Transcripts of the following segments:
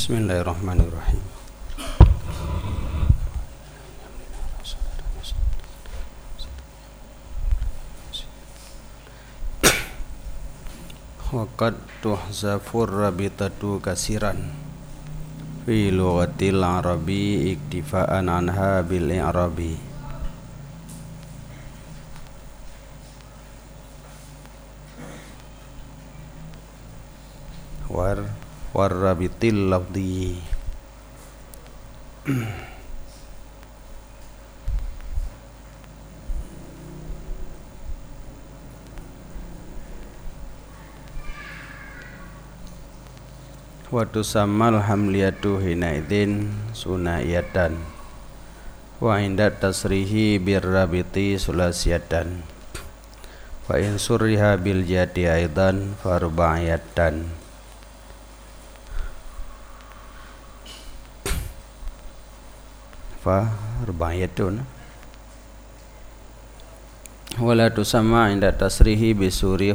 Bismillahirrahmanirrahim. Waqad tuhzafur rabitatu kasiran fi lughatil arabi iktifaan anha bil i'rabi. Warrabitil lafdi wa tusammal hamliyatu hinaidin sunaiyatan wa inda tasrihi birrabiti sulasiyatan wa in surriha bil jadi aidan farba'iyatan. Rubaiyatun wala tusamma inda tasrihi bisuri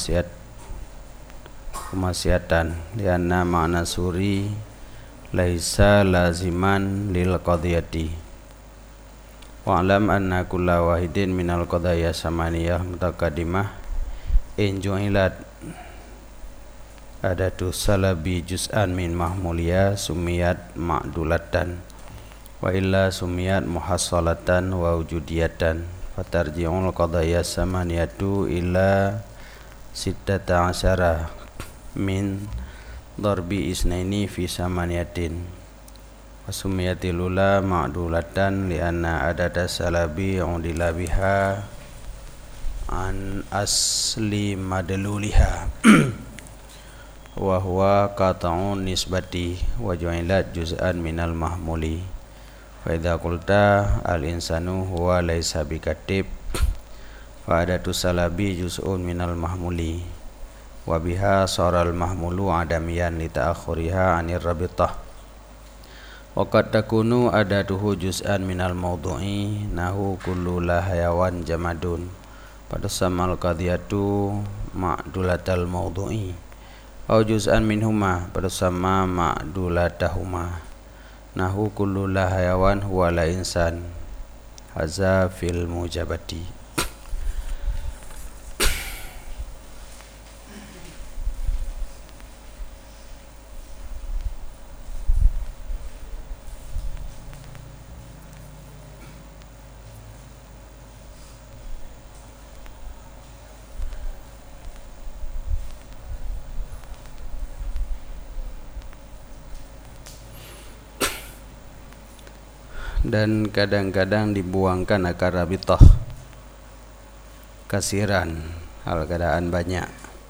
khumasiyatan lianna ma'na suri laisa laziman lil qadiyati wa'lam anna kulla wahidin minal qadaya samaniyah mutaqaddimah in ju'ilat adatu salabi juz'an min mahmuliyah sumiyat ma'dulatan wa illa sumiyat muhassalatan wa wujudiyatan fatarji'ul qadaya samaniyatu ila sittata asyara min darbi isnaini fi samaniyatin wa sumiyatil ula ma'dulatan lianna adada salabi udila biha an asli madluliha wa huwa qata'un nisbati wa ju'ilat juz'an minal mahmuli. Fa idza qulta al insanu huwa laisa bikatib fa adatu salabi juz'un minal mahmuli wa biha saral mahmulu adamiyan li ta'akhuriha anir rabitah wa qad takunu adatuhu juz'an minal mawdu'i nahu kullu la hayawan jamadun padasamal qadiyatu ma'dulatal mawdu'i au juz'an minhuma padasama ma'dulatahuma nahu kullu la hayawan huwa la insan haza fil mujabati. Dan kadang-kadang dibuangkan akar rabitah kasiran hal keadaan banyak.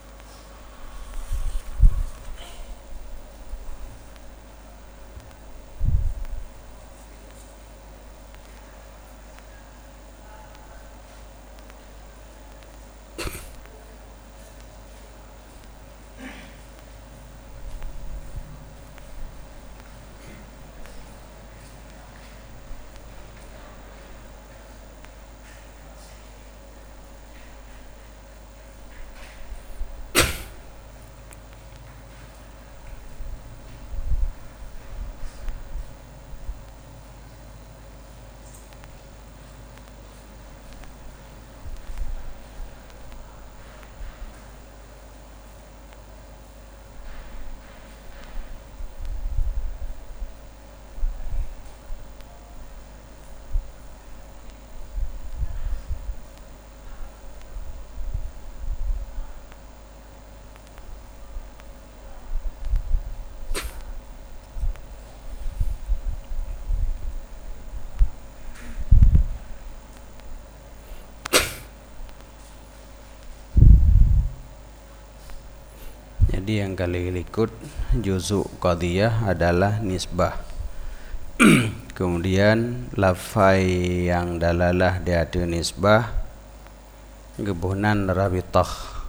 Jadi yang kali ikut juzuk qadiyah adalah nisbah. Kemudian lafai yang dalalah dia ada nisbah gebunan rabitah.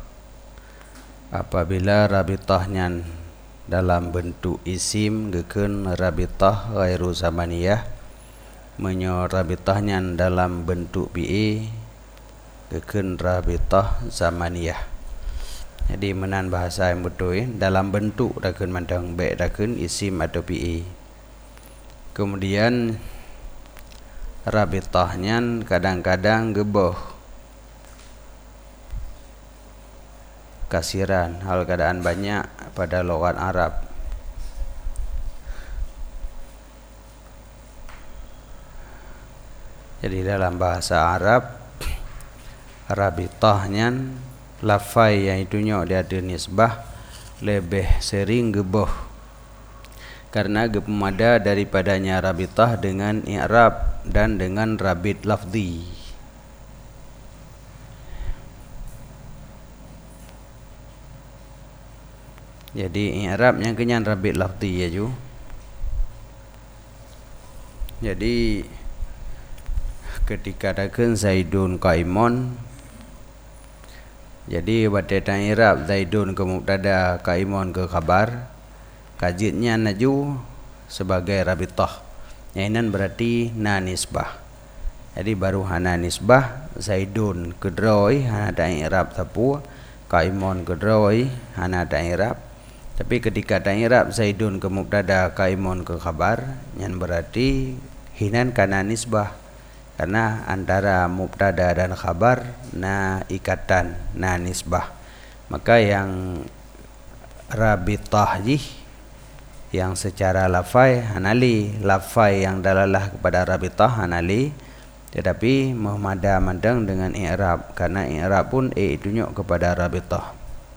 Apabila rabitahnya dalam bentuk isim gekeun rabitah ghairu zamaniyah, menyo rabitahnya dalam bentuk fi'il gekeun rabitah zamaniyah. Jadi menan bahasa yang betul dalam bentuk dakun mandang baik dakun isim atau PA. Kemudian rabitahnya kadang-kadang geboh kasiran hal keadaan banyak pada logat Arab. Jadi dalam bahasa Arab rabitahnya lafai yang itunya dia ada nisbah lebih sering geboh karena gepemada daripadanya rabitah dengan i'rab dan dengan rabit lafzi. Jadi i'rab yang kenyan rabit lafzi ya ju. Jadi ketika dakun Zaidun qaimun, jadi pada tang i'rab Zaidun ke mubtada, qaimun ke khabar, kajitnya naju sebagai rabitah. Yang berarti na nisbah. Jadi baru hana nisbah Zaidun ke droi hana tang i'rab sapu, qaimun ke droi hana tang i'rab. Tapi ketika tang i'rab Zaidun ke mubtada, qaimun ke khabar, yang berarti hinan kana nisbah. Karena antara mubtada dan khabar na ikatan, na nisbah. Maka yang rabitah yang secara lafai hanali, lafai yang dalalah kepada rabitah hanali, tetapi memada mandang dengan i'rab karena i'rab pun itunya kepada rabitah.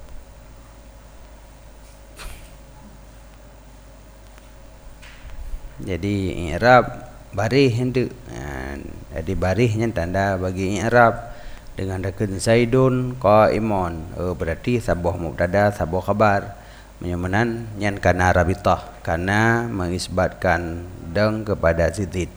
Jadi i'rab barih hendak. Jadi barihnya tanda bagi i'rab dengan dakun Zaidun qaimun. Berarti sabuh mubtada, sabuh khabar. Menyamanan yang kana rabitah karena mengisbatkan deng kepada zidid.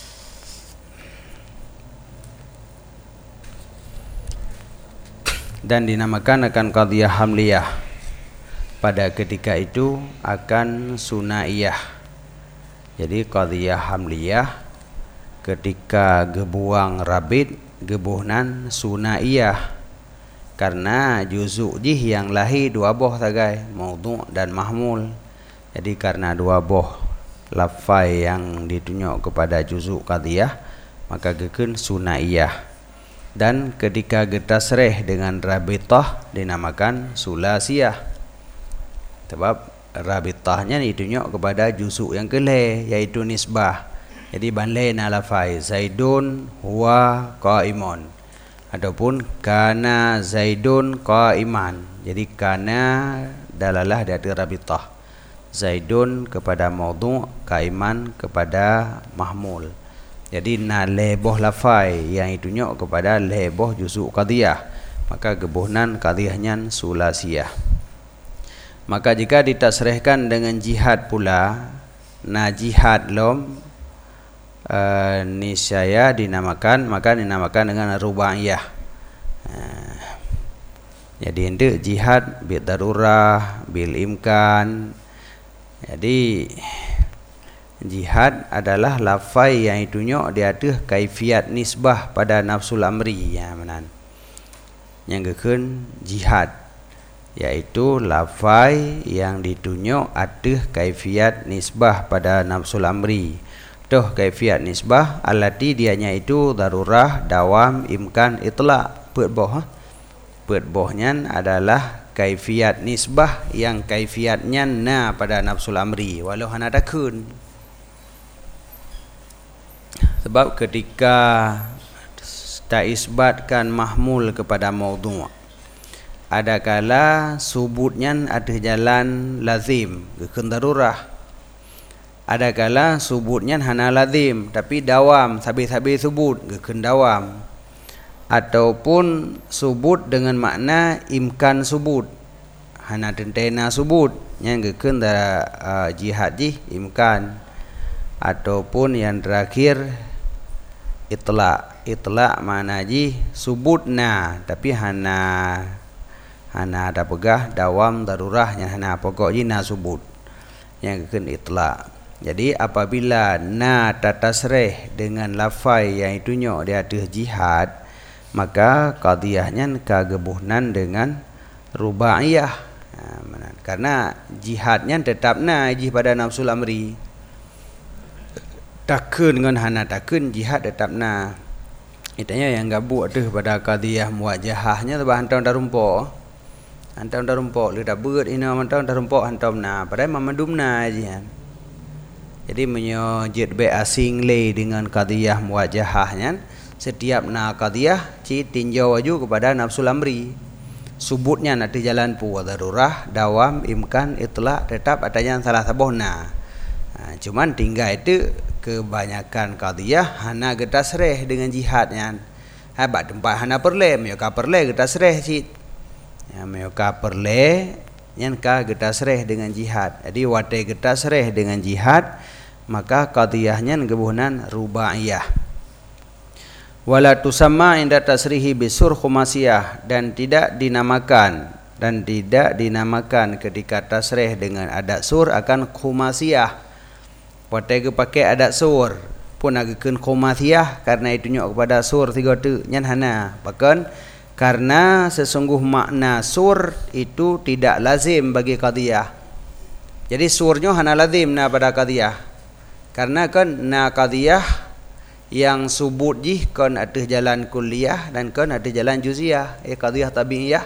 Dan dinamakan akan qadhiyah hamliyah. Pada ketika itu akan sunaiyah. Jadi qadhiyah hamliyah ketika gebuang rabit gebuhnan sunaiyah karena juzuk jih yang lahi dua boh tagai maudhu' dan mahmul. Jadi karena dua boh lafai yang ditunjuk kepada juzuk qadhiyah maka gekun sunaiyah. Dan ketika getasreh dengan rabitah dinamakan sulasiyah. Sebab rabitahnya ditunjuk kepada juzuk yang keleh yaitu nisbah. Jadi banlai na lafai Zaidun huwa qaimun ataupun kana Zaidun qaiman. Jadi kana dalalah dari rabitah. Zaidun kepada maudhu', qaiman kepada mahmul. Jadi na leboh lafai yang itunyo kepada leboh juzuk qadhiyah. Maka gebuhnan qadhiyahnya sulasiyah. Maka jika ditasrehkan dengan jihad pula, na jihad lom niscaya dinamakan, maka dinamakan dengan rubaiyah. Jadi hendak jihad bil darurah, bil imkan. Jadi jihad adalah lafai yang itunyo dia ada kaifiat nisbah pada nafsul amri ya manan. Yang gekun jihad yaitu lafai yang ditunjuk ada kaifiat nisbah pada nafsul amri. Tuh kaifiat nisbah alati dianya itu darurah, dawam, imkan, itlaq, peutboh. Peutbohnya adalah kaifiat nisbah yang kaifiatnya na pada nafsul amri walau hana dakun. Sebab ketika tak isbatkan mahmul kepada maudhu', ada kala subutnya ada jalan lazim gekun darurah. Ada kala subutnya hana lazim tapi dawam habis-habis subut gekun dawam. Ataupun subut dengan makna imkan subut hana tentena subut yang gekun jihad imkan. Ataupun yang terakhir itlaq makna subutna tapi hana ada pegah dawam darurah yang hana pokok na subut yang gekun itlaq. Jadi apabila na tatasreh dengan lafai yang itunyo dia ada jihad, maka qadhiyahnya kagebuhnan dengan rubaiyah. Karena jihadnya tetapna iji pada nafsul amri. Takun dengan hana takun jihad tetapna. Itanya yang gabuk tu pada qadiyah muwajahahnya tu hantam darumpo. Hantam darumpo le dah beut ina hantam darumpo hantam na padahal mamandumna aja. Jadi menyojit be asing le dengan qadiyah muwajahahnya setiap na qadiyah ci tinjau aju kepada nafsul amri. Subutnya nanti jalan pu darurah, dawam, imkan, itlaq tetap adanya salah sabohna. Cuman tinggal itu kebanyakan qadiyah hana kita sereh dengan jihadnya. Habat tempat hana perle, mereka perle kita sereh cit. Ya mereka perle yang kita sereh dengan jihad. Jadi wate kita sereh dengan jihad, maka qadiyahnya gebuhnan rubaiyah. Wala tusamma inda tasrihi bisur khumasiyah, dan tidak dinamakan ketika tasrih dengan adat sur akan khumasiyah. Pakai pakai adat sur pun agakeun khumasiyah karena itu nyok kepada sur tiga tu nyan hana. Bahkan karena sesungguh makna sur itu tidak lazim bagi qadiyah. Jadi surnya hana lazim na pada qadiyah. Karena kan na qadiyah yang subut jih kan ada jalan kuliah dan kan ada jalan juziyah. Qadiyah tabi'iyah,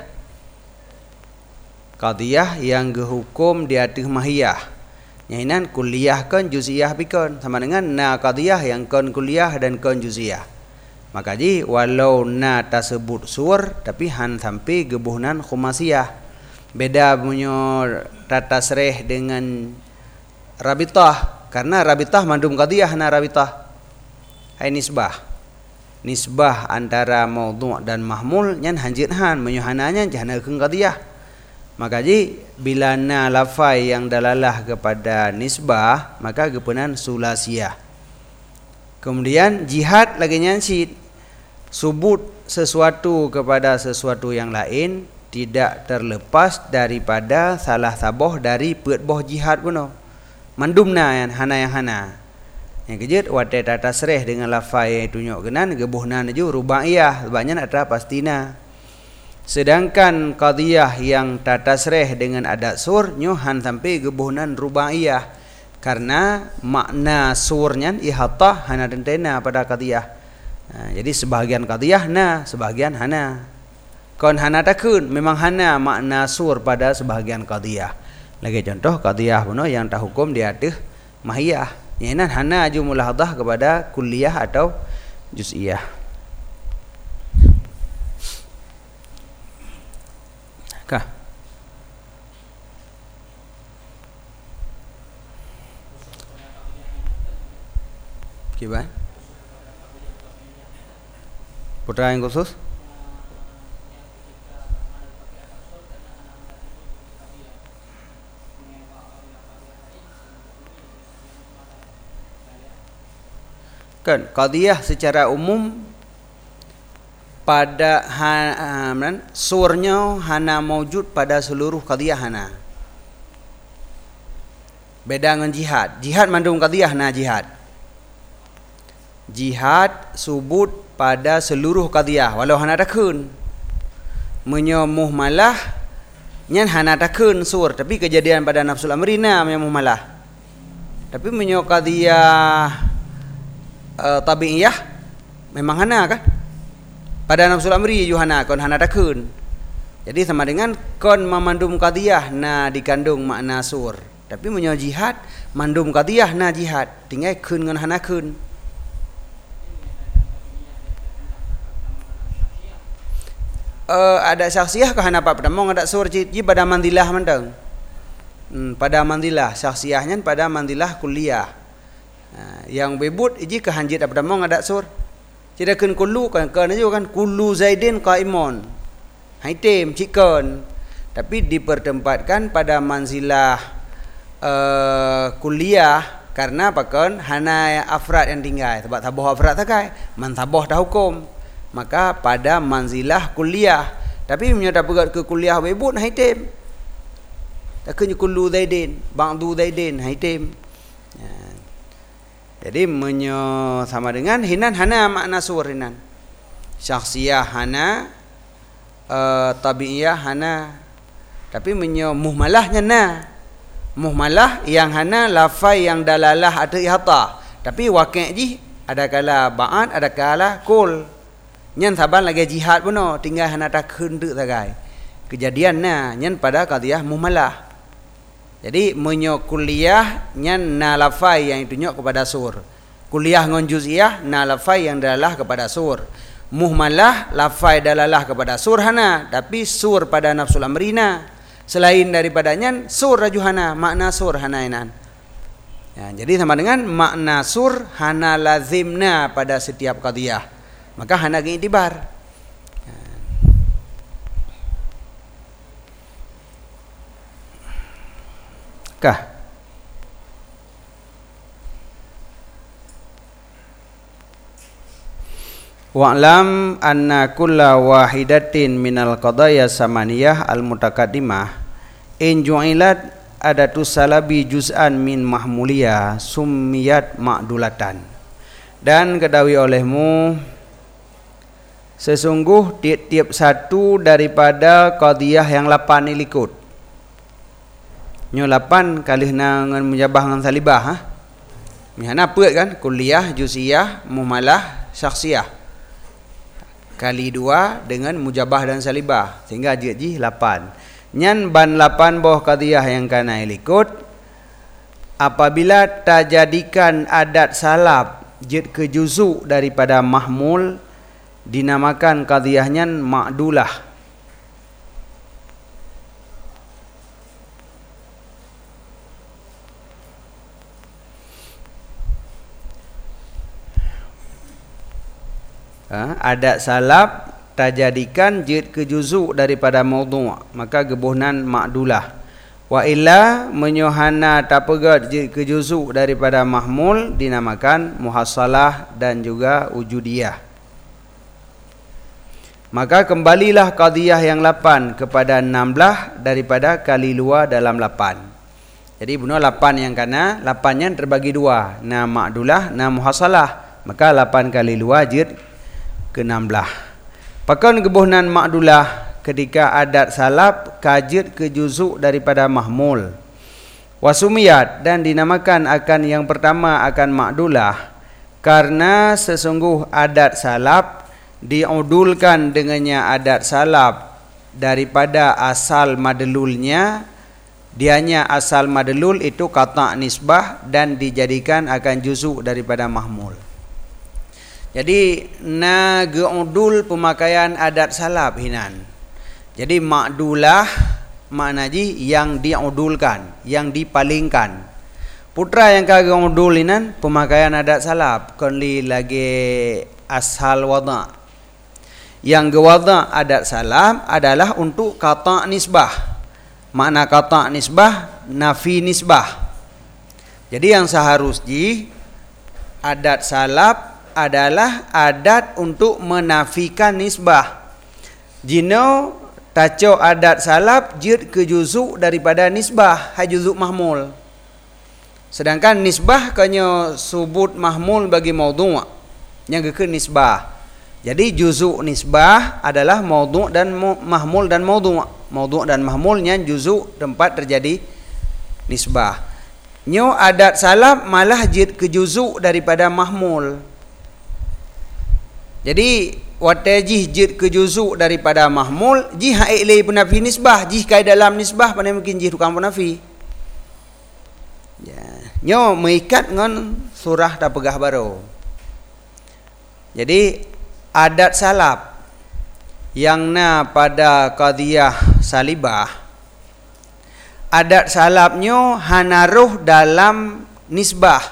qadiyah yang gehukum di atas mahiyah. Nyahinan kuliah kan juziyah bikon sama dengan na qadiyah yang kan kuliah dan kan juziyah. Maka ji walau na tersebut sur tapi han sampai gebuhnan khumasiyah. Beda punya tata sereh dengan rabitah, karena rabitah mandum qadiyah na rabitah. Hai nisbah antara maudhu' dan mahmul nyan hanjithan menyuhananya jahana keun qadiyah. Maka ji bila na lafai yang dalalah kepada nisbah maka gepenan sulasiyah. Kemudian jihad lagi nyansit subut sesuatu kepada sesuatu yang lain tidak terlepas daripada salah saboh dari peutboh jihad puno. Mandumna yang hana. Yang kejut wate tata sereh dengan lafai tunjuk genan gebuhnan ju rubaiyah banyak ada pastina. Sedangkan qadiyah yang tata sereh dengan adat sur nyuhan sampai gebuhnan rubaiyah karena makna surnya ihatah hana dentena pada qadiyah. Jadi sebahagian qadiyah na, sebahagian hana. Kon hana takun memang hana makna sur pada sebahagian qadiyah. Lagi contoh qadiyah puno yang tak hukum di atas mahiyah. Yang hana aju mulahadhah kepada kuliah atau juz'iyah. Kah? Gimana? Putra yang khusus? Kan qadiyah secara umum pada surnya hana maujud pada seluruh qadiyah hana. Beda dengan jihad. Jihad mandung qadiyah na jihad. Jihad subut pada seluruh qadiyah walau hana takun. Menyomuh malah nyan hana takun sur tapi kejadian pada nafsul amrina menyomuh malah. Tapi menyo qadiyah tabi'iyah memang hana kan pada nafsul amri yuhana kon hana takun. Jadi sama dengan kon memandum qadiyah na dikandung makna sur tapi menyo jihad mandum qadiyah na jihad tinggal kun ngan hana kun. Ada syakhsiyah ke hana pak pertama ada sur ji pada mandilah mandang. Pada mandilah syakhsiyahnya pada mandilah kuliah. Yang bebut iji ke hanjit apa damang ada sur. Tidak kun kulu kan aja kan kulu Zaidin qaimun. Haitim cikon. Tapi dipertempatkan pada manzilah kuliah karena pakon hana afrad yang tinggal. Sebab taboh afrad takai, man taboh dah hukum. Maka pada manzilah kuliah. Tapi menyata pegat ke kuliah bebut haitim. Takun kulu Zaidin, ba'du Zaidin haitim. Jadi sama dengan hinan hana makna sur hinan. Syakhsiyah hana, tabi'iyah hana, Tapi muhmalahnya na. Muhmalah yang hana lafai yang dalalah atau ihata. Tapi waqi' ji ada kala ba'at, ada kala kul. Nyan saban lagi jihad pun tinggal hana tak hendak sagai. Kejadian na nyan pada qadiyah muhmalah. Jadi kuliah nyan na lafai yang itu nyok kepada sur. Kuliah ngon juz'iyah na lafai yang dalalah kepada sur. Muhmalah lafai dalalah kepada sur hana, tapi sur pada nafsul amrina. Selain daripadanya sur rajuhana, makna sur hanainan. Ya, jadi sama dengan makna sur hana lazimna pada setiap qadiyah. Maka hana iktibar. Kah? Wa'lam anna kulla wahidatin minal qadaya samaniyah al-mutaqaddimah in ju'ilat adatu salabi juz'an min mahmuliyah summiyat ma'dulatan. Dan ketahui olehmu sesungguh tiap-tiap satu daripada qadiyah yang 8 ini ikut. Nyo 8 kali ngan mujabah ngan salibah ha. Mihana apa kan? Kuliah, juz'iyah, muhmalah, syakhsiyah. Kali 2 dengan mujabah dan salibah sehingga ji 8. Nyan ban 8 boh qadiyah yang kana ikut apabila terjadikan adat salab jid ke juzu daripada mahmul dinamakan qadiyahnya ma'dulah. Adat salab terjadikan jid ke juzu daripada maudhu' maka gebuhnan ma'dulah. Wa illa menyohana tapegat jid ke juzu daripada mahmul dinamakan muhassalah dan juga wujudiyah. Maka kembalilah qadiyah yang 8 kepada 16 daripada kali luar dalam 8. Jadi benar 8 yang kana, 8 yang terbagi 2, na ma'dulah, na muhassalah. Maka 8 kali luar jid ke-16. Pakan gebuhnan ma'dulah ketika adat salab kajid ke juzuk daripada mahmul. Wasumiyat dan dinamakan akan yang pertama akan ma'dulah karena sesungguh adat salab diudulkan dengannya adat salab daripada asal madlulnya. Dianya asal madlul itu qata' nisbah dan dijadikan akan juzuk daripada mahmul. Jadi na geudul pemakaian adat salab hinan. Jadi ma'dulah makna ji yang diudulkan, yang dipalingkan. Putra yang ka geudul hinan pemakaian adat salab konli lagi ashal wada'. Yang gewada' adat salab adalah untuk qata' nisbah. Makna qata' nisbah nafi nisbah. Jadi yang seharusnya adat salab adalah adat untuk menafikan nisbah. Jino taco adat salab jid ke juzuk daripada nisbah, hai juzuk mahmul. Sedangkan nisbah kanya subut mahmul bagi maudhu' yang ke nisbah. Jadi juzuk nisbah adalah maudhu' dan mahmul dan maudhu'. Maudhu' dan mahmulnya juzuk tempat terjadi nisbah. Nyo adat salab malah jid ke juzuk daripada mahmul. Jadi watajih jid ke juzuk daripada mahmul, jih hailai penafi nisbah, jih kai dalam nisbah pandai mungkin jih tukang penafi. Ya, nyo mengikat dengan surah tak pegah baru. Jadi adat salab yang na pada qadiyah salibah, adat salabnyo hanaruh dalam nisbah.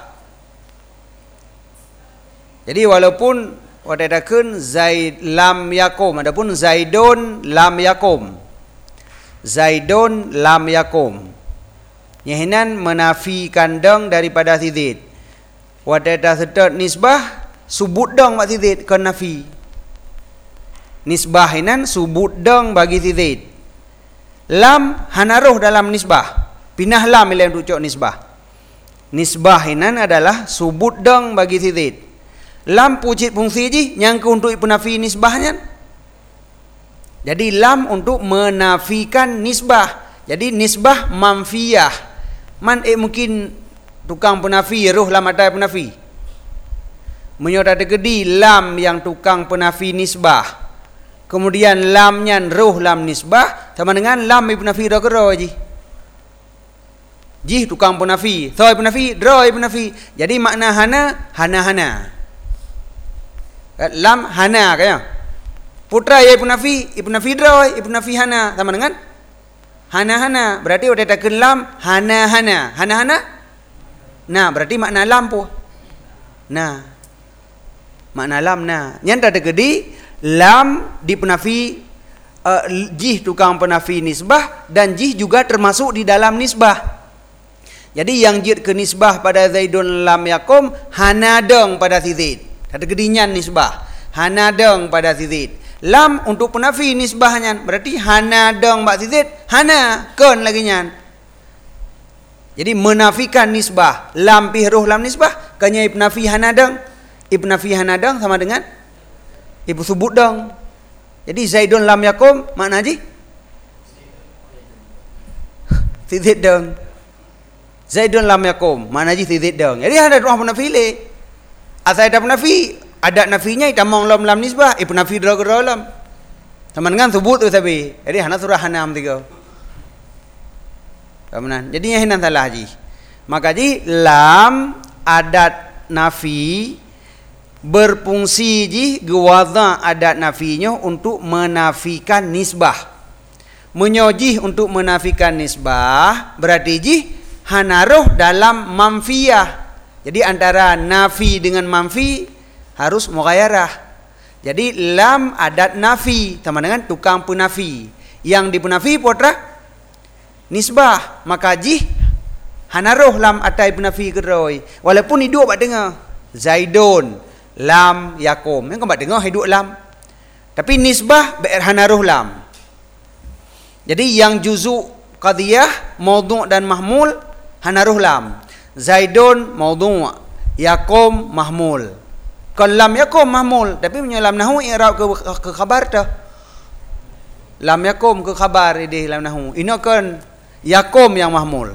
Jadi walaupun wadadakeun Zaid lam yakum, adapun Zaidun lam yakum. Zaidun lam yakum. Nyahinan menafi kandang daripada Zaid. Wadada sedot nisbah subut dong bagi Zaid kan nafi. Nisbah hinan subut dong bagi Zaid. Lam hanaruh dalam nisbah. Pinah lam ilain rujuk nisbah. Nisbah hinan adalah subut dong bagi Zaid. Lam pujit fungsi ji nyangka untuk penafi nisbahnya. Jadi lam untuk menafikan nisbah. Jadi nisbah manfiyah. Man mungkin tukang penafi ruh lam atai penafi. Menyodar tegedi lam yang tukang penafi nisbah. Kemudian lamnya ruh lam nisbah sama dengan lam penafi ro ji. Ji tukang penafi, thoi penafi, droi penafi. Jadi makna hana. Lam hana kaya. Putra ya ibn nafi droi, ibn nafi hana sama dengan hana. Berarti udah tak lam hana. Nah, berarti makna lam pun. Nah. Makna lam nah. Yang tak tegedi lam di penafi jih tukang penafi nisbah dan jih juga termasuk di dalam nisbah. Jadi yang jid ke nisbah pada Zaidun lam yakum hanadeng pada Zaid. Ada gedinyan nisbah. Hanadeng pada Zaid. Lam untuk penafi nisbahnya berarti hanadeng bak Zaid, hana kon lagi nyan. Jadi menafikan nisbah. Lam pih ruh lam nisbah kanya ibn nafi hanadeng. Ibn nafi hanadeng sama dengan ibu subut dong. Jadi Zaidun lam yakum makna ji? Zaid dong. Zaidun lam yakum makna ji Zaid dong. Jadi ada dua penafi le. Asal ada penafi, ada nafinya itamong lam nisbah, ibn nafi lam. Sama dengan subut tu tapi. Jadi hana surah hanam tiga. Kemudian jadinya hinan salah ji. Maka ji lam adat nafi berfungsi ji gewadha adat nafinya untuk menafikan nisbah. Menyojih untuk menafikan nisbah berarti ji hanaruh dalam manfiyah. Jadi antara nafi dengan manfi harus mughayarah. Jadi lam adat nafi sama dengan tukang penafi. Yang dipenafi putra nisbah, maka jih hanaruh lam atai penafi keroi. Walaupun hidup bak dengar Zaidun lam yakum. Yang bak dengar hidup lam. Tapi nisbah hanaruh lam. Jadi yang juzuk qadiyah, maudhu' dan mahmul hanaruh lam. Zaidun maudhu', yakum mahmul. Kalau lam yakum mahmul, tapi punya lam nahu i'rab ke khabar dah. Lam yakum ke khabar ini lam nahu. Ini kan yakum yang mahmul.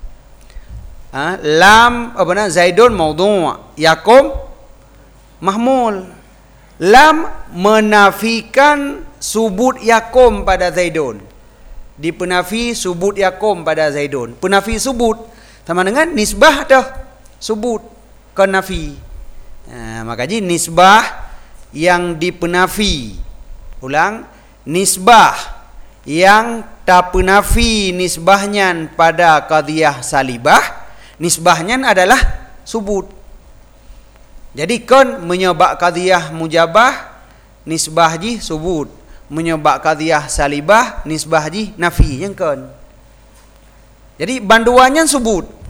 Lam apa nama Zaidun maudhu', yakum mahmul. Lam menafikan subut yakum pada Zaidun. Di penafi subut yakum pada Zaidun. Penafi subut sama dengan nisbah dah subut ke nafi. Maka jadi nisbah yang dipenafi. Ulang, nisbah yang tak penafi nisbahnya pada qadiyah salibah, nisbahnya adalah subut. Jadi kon menyebab qadiyah mujabah, nisbah ji subut. Menyebab qadiyah salibah, nisbah ji nafi yang kon. Jadi banduannya subut.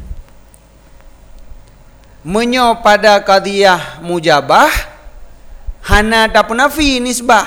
Menyo pada qadiyah mujabah hana tak penafi nisbah.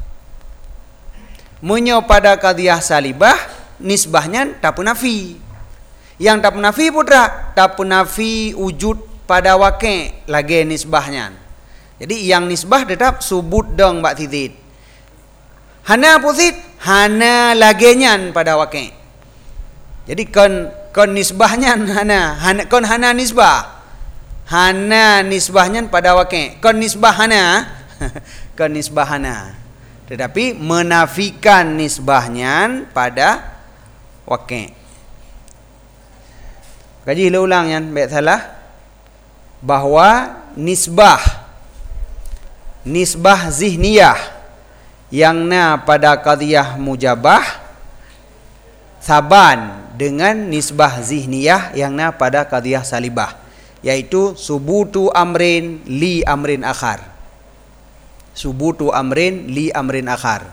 Menyo pada qadiyah salibah nisbahnya tak penafi. Yang tak penafi putra tak penafi wujud pada waqi' lagi nisbahnya. Jadi yang nisbah tetap subut dong bak tizid. Hana pusit hana lagenyan pada waqi'. Jadi kon nisbahnya hana kon hana nisbah. Hana nisbahnya pada waqi'. Kon nisbah hana kon nisbah hana. Tetapi menafikan nisbahnya pada waqi'. Kaji ulang yang baik salah bahwa nisbah zihniyah yang na pada qadiyah mujabah saban dengan nisbah zihniyah yang na pada qadiyah salibah, yaitu subutu amrin li amrin akhar. Subutu amrin li amrin akhar.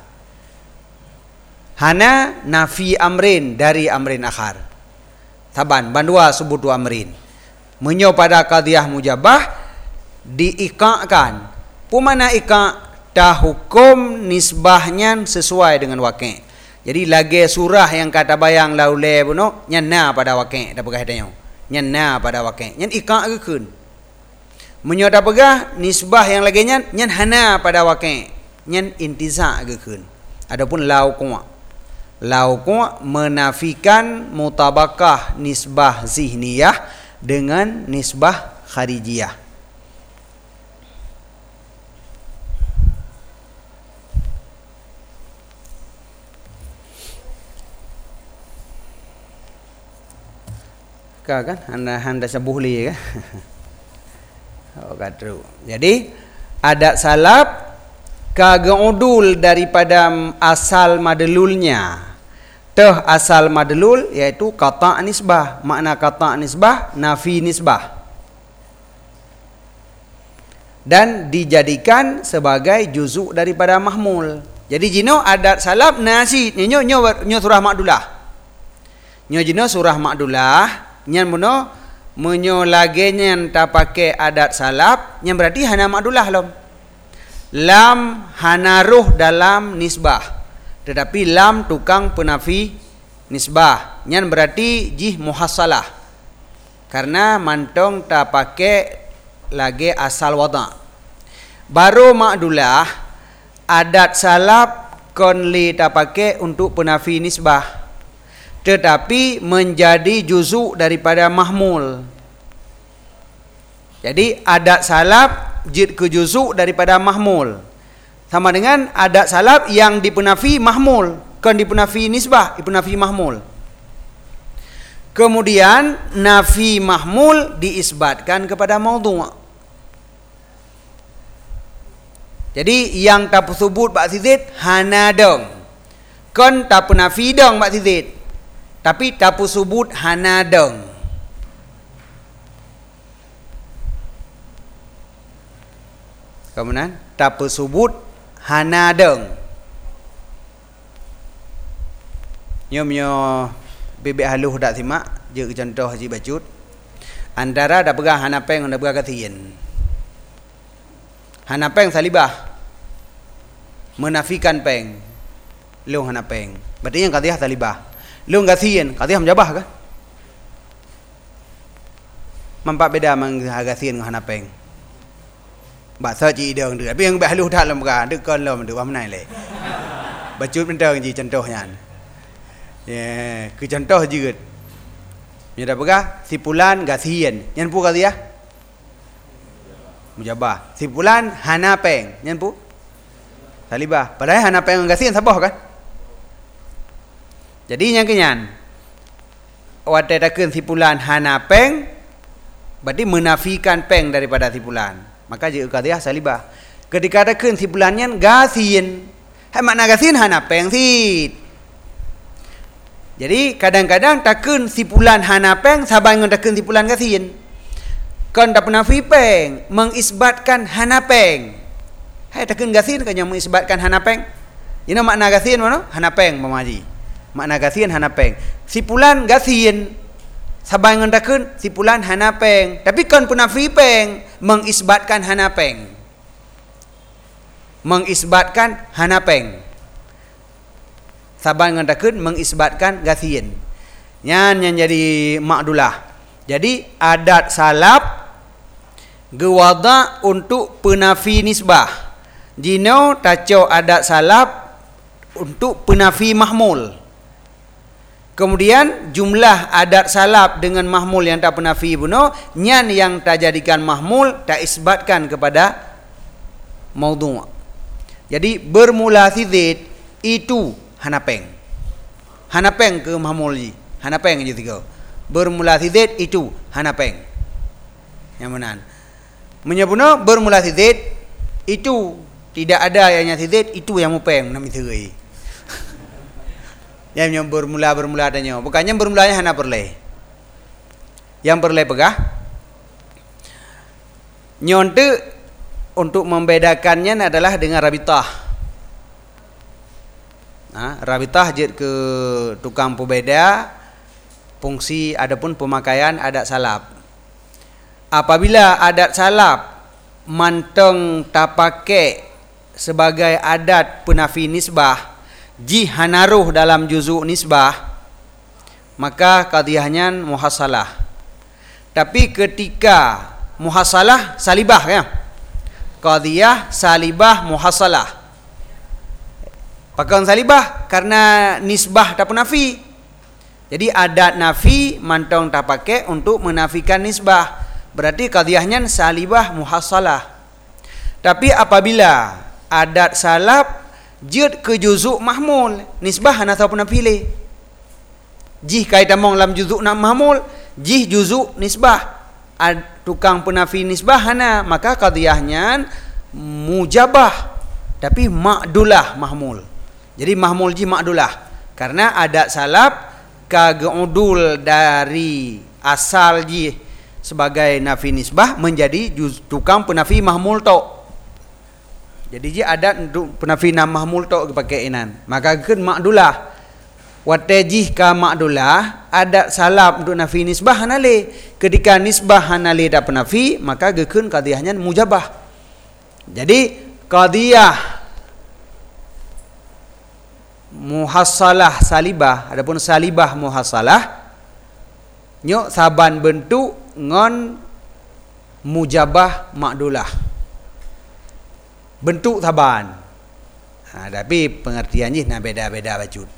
Hana nafi amrin dari amrin akhar. Taban bandua subutu amrin. Menyo pada qadiyah mujabah diiqakan. Pumana iqa' dah hukum nisbahnya sesuai dengan waqi'. Jadi lagi surah yang kata bayang laule buno nyana pada waqi' dah pegah tanya. Nyana pada waqi'. Nyan iqa' ke kun. Menyo dah pegah nisbah yang lagi nyan hana pada waqi'. Nyan intiza ke kun. Adapun lau kuat. Lauku menafikan mutabakah nisbah zihniyah dengan nisbah kharijiyah. Kan anda sebuh li kan. Oh kata. Jadi adat salaf kagudul daripada asal madlulnya. Asal madlul iaitu qata' nisbah. Makna qata' nisbah nafi nisbah. Dan dijadikan sebagai juzuk daripada mahmul. Jadi jino adat salaf nasi nyo surah Ma'dulah. Nyo jino surah Ma'dulah nyan buno menyo lagi nyan ta pakai adat salaf nyan berarti hana Ma'dulah lom. Lam hana ruh dalam nisbah. Tetapi lam tukang penafi nisbah. Nyan berarti jih muhassalah. Karena mantong tak pakai lagi asal wada'. Baru Ma'dulah adat salaf konli tak pakai untuk penafi nisbah. Tetapi menjadi juzuk daripada mahmul. Jadi adat salaf jid ke juzuk daripada mahmul. Sama dengan adat salaf yang dipenafi mahmul, kan dipenafi nisbah, dipenafi mahmul. Kemudian nafi mahmul diisbatkan kepada maudhu'. Jadi yang tak sebut bak sizid hana dong. Kan tak penafi dong bak sizid. Tapi tak sebut hana dong. Kemudian tak sebut hana deng. Nyo bebek haluh dak simak je contoh haji bacut. Antara dak pegang hana peng dak pegang katiin. Hana peng salibah menafikan peng. Lu hana peng. Berarti yang katiyah salibah. Lu katiin, katiyah menjabah kan? Mampak beda mang hagasin dengan hana peng. Bahasa ci deng dia. Tapi yang bahlu dah lam ka, dek kon lam tu amnai le. Bacut mentang ji contohnya. Ya, ke contoh juga. Nya dah pegah sipulan gasien. Nyan pu kali ya. Mujabah. Sipulan hana peng. Nyan pu salibah. Padahal hana peng gasien sabah kan? Jadi yang kenyan. Wate takeun sipulan hana peng berarti menafikan peng daripada sipulan. Maka jika qadiyah salibah. Ketika ada kesimpulannya gasin. Hai makna gasin hana peng sid. Jadi kadang-kadang takun simpulan hana peng sabai dengan takun simpulan gasin. Kan tak pernah fi peng mengisbatkan hana peng. Hai takun gasin kan yang mengisbatkan hana peng. Ini makna gasin mana? Hana peng mamaji. Makna gasin hana peng. Simpulan gasin sabai dengan takun simpulan hana peng. Tapi kan pernah fi peng mengisbatkan hana peng. Mengisbatkan hana peng. Saban ngandakeun mengisbatkan gasin. Yang jadi Ma'dulah. Jadi adat salaf gewada untuk penafi nisbah. Jino taco adat salaf untuk penafi mahmul. Kemudian jumlah adat salaf dengan mahmul yang tak penafi buno, nyan yang tak jadikan mahmul tak isbatkan kepada maudhu'. Jadi bermula sizid itu hana peng. Hana peng ke mahmul ji. Hana peng je tiga. Bermula sizid itu hana peng. Yang mana? Menyebutnya bermula sizid itu tidak ada yang sizid itu yang mupeng nama serai. Yang bermula adanya. Bukannya bermulanya hana perleh. Yang perleh pegah. Nyonte untuk membedakannya adalah dengan rabitah. Nah, rabitah jid ke tukang pembeda fungsi adapun pemakaian adat salaf. Apabila adat salaf manteng tak pakai sebagai adat penafi nisbah, jihanaruh dalam juzuk nisbah, maka qadiyahnya muhassalah. Tapi ketika muhassalah salibah ya. Qadiyah salibah muhassalah. Pakon salibah karena nisbah tak nafi. Jadi adat nafi mantong tak pakai untuk menafikan nisbah. Berarti qadhiyahnya salibah muhassalah. Tapi apabila adat salab jid ke juzuk mahmul, nisbah hana tahu pernah pilih. Jih kaitan mong lam juzuk nak mahmul, jih juzuk nisbah. Tukang penafi nisbah hana, maka qadhiyahnya mujabah tapi ma'dulah mahmul. Jadi mahmul ji ma'dulah karena adat salab kagudul dari asal ji sebagai nafi nisbah menjadi tukang penafi mahmul tok. Jadi ji adat untuk penafi nam mahmul tok pakai inan. Maka keun ma'dulah. Watajih ka ma'dulah adat salab untuk nafi nisbah hanale. Ketika nisbah hanale dak penafi, maka gekeun qadhiyahnya mujabah. Jadi qadhiyah muhassalah salibah, adapun salibah muhassalah nyok saban bentuk ngon mujabah ma'dulah. Bentuk saban. Tapi pengertiannya nah beda-beda wajud.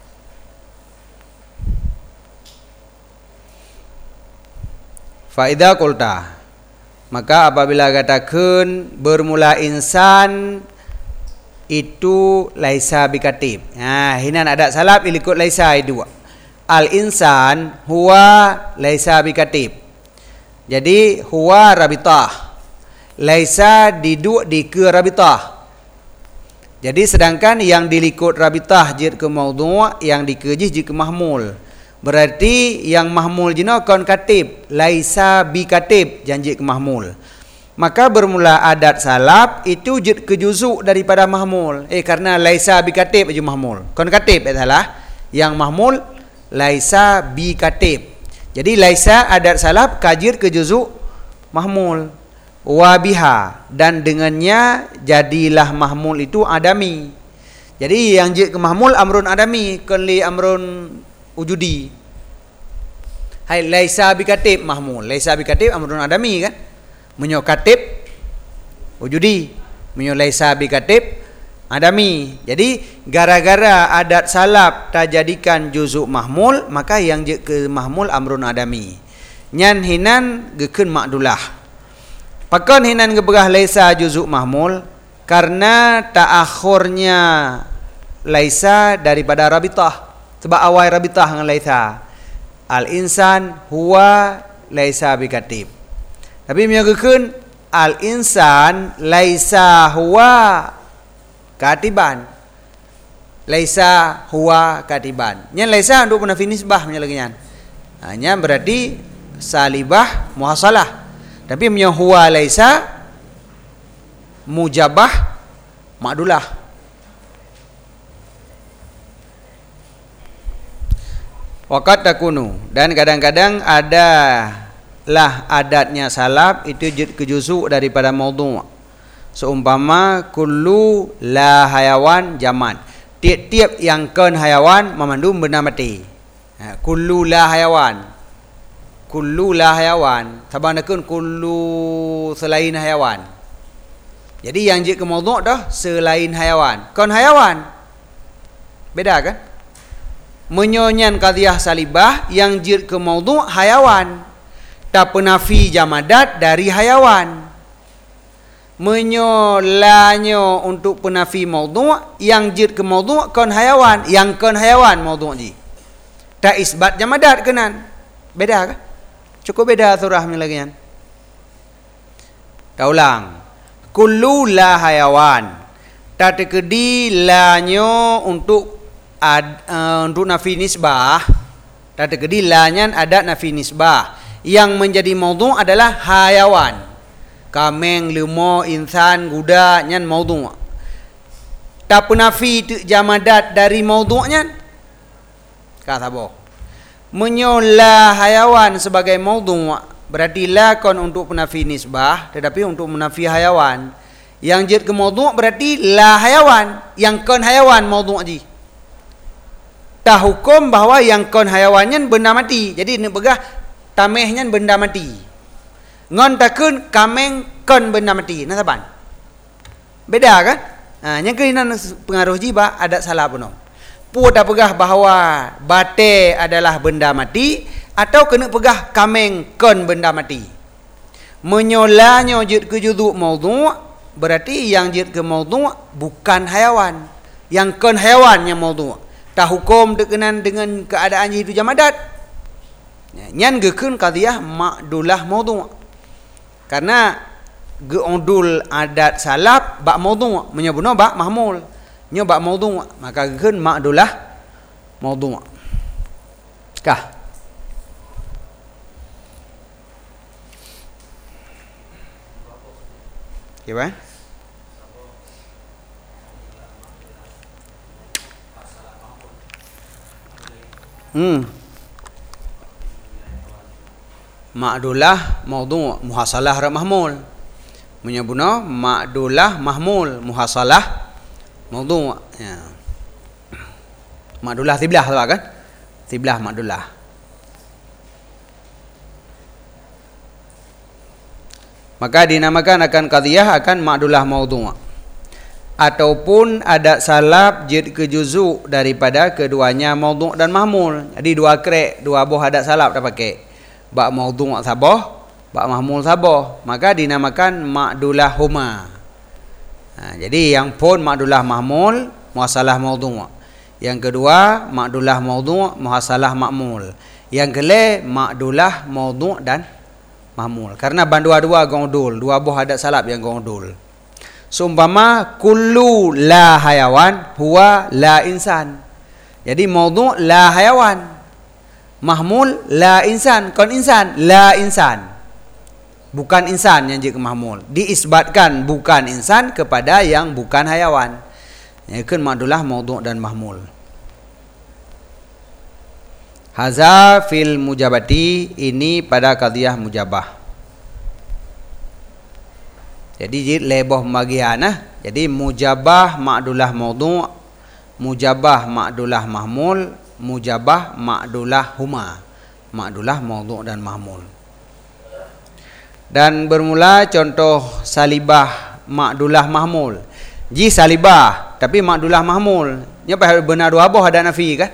Faida qulta, maka apabila katakan bermula insan itu laisa bikatib. Hinan ada salab ikut laisa dua. Al insan huwa laisa bikatib. Jadi huwa rabitah. Laisa diduk di ke rabitah. Jadi sedangkan yang dilikut rabitah jid ke maudhu', yang dikejih jid ke mahmul. Berarti yang mahmul jina kon katib, laisa bi katib janji ke mahmul. Maka bermula adat salab itu jid ke juzuk daripada mahmul. Karena laisa bi katib je mahmul. Kon katib salah. Yang mahmul laisa bi katib. Jadi laisa adat salab kajir ke juzuk mahmul. Wa biha, dan dengannya jadilah mahmul itu adami. Jadi yang jid ke mahmul amrun adami, kon li amrun wujudi. Hai laisa bikatib mahmul. Laisa bikatib amrun adami kan? Menyo katib wujudi. Menyo laisa bikatib adami. Jadi gara-gara adat salab tak jadikan juzuk mahmul, maka yang ke mahmul amrun adami. Nyan hinan gekeun ma'dulah. Pakon hinan geberah laisa juzuk mahmul karena ta'akhurnya laisa daripada rabitah. Sebab awal rabitah dengan laisa. Al-insan huwa laisa bikatib. Tapi menyagakan al-insan laisa huwa katiban. Laisa huwa katiban. Nya laisa untuk penafi nisbah menyalagian. Hanya berarti salibah muhassalah. Tapi punya huwa laisa mujabah ma'dulah. Waqat takunu, dan kadang-kadang ada lah adatnya salab itu kejuzuk daripada maudhu'. Seumpama kullu la hayawan jaman. Tiap-tiap yang kan hayawan memandum benda mati. Kullu la hayawan. Kullu la hayawan. Sabanakun kullu selain hayawan. Jadi yang jid ke maudhu' dah selain hayawan. Kan hayawan. Beda kan? Menyonyan qadhiyah salibah yang jid ke maudhu' hayawan. Tak penafi jamadat dari hayawan. Menyolanyo untuk penafi maudhu' yang jid ke maudhu' kon hayawan, yang kon hayawan maudhu' ji. Tak isbat jamadat kenan. Beda kan? Cukup beda surah ni lagi kan. Dah ulang. Kullu la hayawan. Tak terkedi lanyo untuk nafi nisbah. Tak terkedi lanyan ada nafi nisbah. Yang menjadi maudhu' adalah hayawan. Kameng, lemau, insan, kuda, nyan maudhu'. Tak penafi jamadat dari maudhu'nya. Kata boh. Menyola hayawan sebagai maudhu'. Berarti la kon untuk penafi nisbah, tetapi untuk menafi hayawan. Yang jid ke maudhu' berarti la hayawan. Yang kon hayawan maudhu' ji. Tak hukum bahawa yang kon hayawannya benda mati. Jadi ni begah tamehnya benda mati. Ngon takun kameng kon benda mati. Nasaban. Beda kan? Yang kena pengaruh jiba ada salah penuh. Pu dah pegah bahawa bate adalah benda mati atau kena pegah kameng kon benda mati. Menyolanya jid ke juzuk maudhu' berarti yang jid ke maudhu' bukan haiwan. Yang kon haiwan yang maudhu'. Tak hukum berkenaan dengan keadaan itu jamadat. Nyan gekun qadiyah ma'dulah maudhu'. Karena geondul adat salaf bak maudhu' menyebutna bak mahmul. Nya bak maudhu' maka gekun ma'dulah maudhu'. Kah? Gimana? Ma'dulah maudhu' muhasalah ra mahmul. Menyebutna ma'dulah mahmul muhasalah maudhu'. Ya. Ma'dulah tiblah tu kan? Tiblah ma'dulah. Maka dinamakan akan qadiyah akan ma'dulah maudhu'. Ataupun ada salaf jid ke juzuk daripada keduanya maudhu' dan mahmul. Jadi dua krek, dua buah ada salaf dah pakai. Bak maudhu' sabah, bak mahmul sabah. Maka dinamakan ma'dulah huma. Jadi yang pun ma'dulah mahmul muhasalah maudhu'. Yang kedua ma'dulah maudhu' muhasalah ma'mul. Yang kelima ma'dulah maudhu' dan mahmul. Karena dua-dua gondul, dua buah adat salaf yang gondul. Seumpama kullu la hayawan huwa la insan. Jadi maudhu' la hayawan, mahmul la insan, kon insan la insan. Bukan insan yang jadi mahmul. Diisbatkan bukan insan kepada yang bukan hayawan. Ini kan ma'dulah maudhu' dan mahmul. Haza fil mujabati, ini pada qadiyah mujabah. Jadi jid leboh pembagian Jadi mujabah ma'dulah maudhu', mujabah ma'dulah mahmul, mujabah ma'dulah huma. Ma'dulah maudhu' dan mahmul. Dan bermula contoh salibah ma'dulah mahmul. Ji salibah tapi ma'dulah mahmul. Nya benar dua buah ada nafi kan?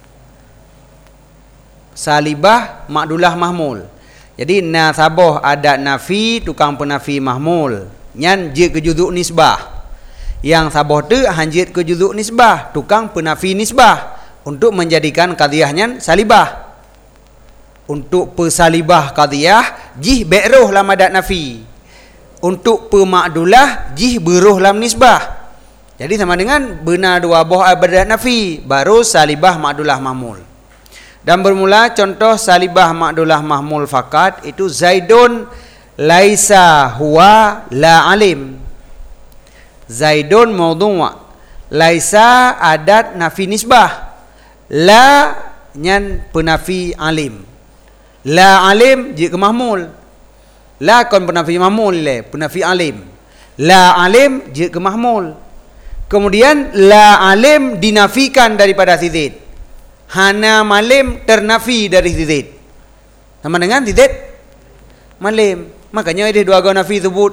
Salibah ma'dulah mahmul. Jadi nasabah ada nafi, tukang penafi mahmul. Nyan ji ke juzuk nisbah. Yang sabah tu hanjit ke juzuk nisbah, tukang penafi nisbah untuk menjadikan qadiyahnya salibah. Untuk pesalibah qadiyah jih be'ruh lam adat nafi. Untuk pemakdulah jih beruh lam nisbah. Jadi sama dengan benar dua buah adat nafi baru salibah makdulah mahmul. Dan bermula contoh salibah makdulah mahmul fakat itu Zaidun laisa huwa la alim. Zaidun maudhu', laisa adat nafi nisbah, la nyan penafi alim. La alim jika mahmul. La kon penafi mahmul le, penafi alim. La alim jika mahmul. Kemudian la alim dinafikan daripada Zaid. Hana malim ternafi dari Zaid. Sama dengan Zaid malim. Makanya ada dua guna nafi sebut.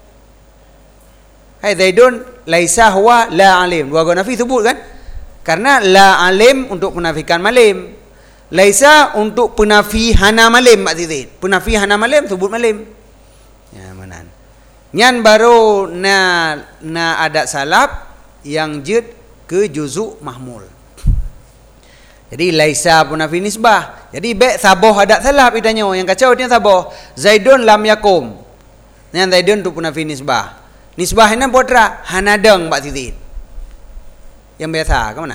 Hai Zaidun laisa huwa la alim. Dua guna nafi sebut kan? Karena la alim untuk menafikan malim. Laisa untuk penafi hana malim mak Zaid. Penafi hana malim sebut malim. Ya manan. Nyan baru na adat salaf yang jid ke juzuk mahmul. Jadi laisa penafi nisbah. Jadi baik sabah adat salaf itanya yang kacau dia sabah. Zaidun lam yakum. Nyan Zaidun tu penafi nisbah. Nisbah ini potra hanadeng mak Zaid. Yang biasa ke mana?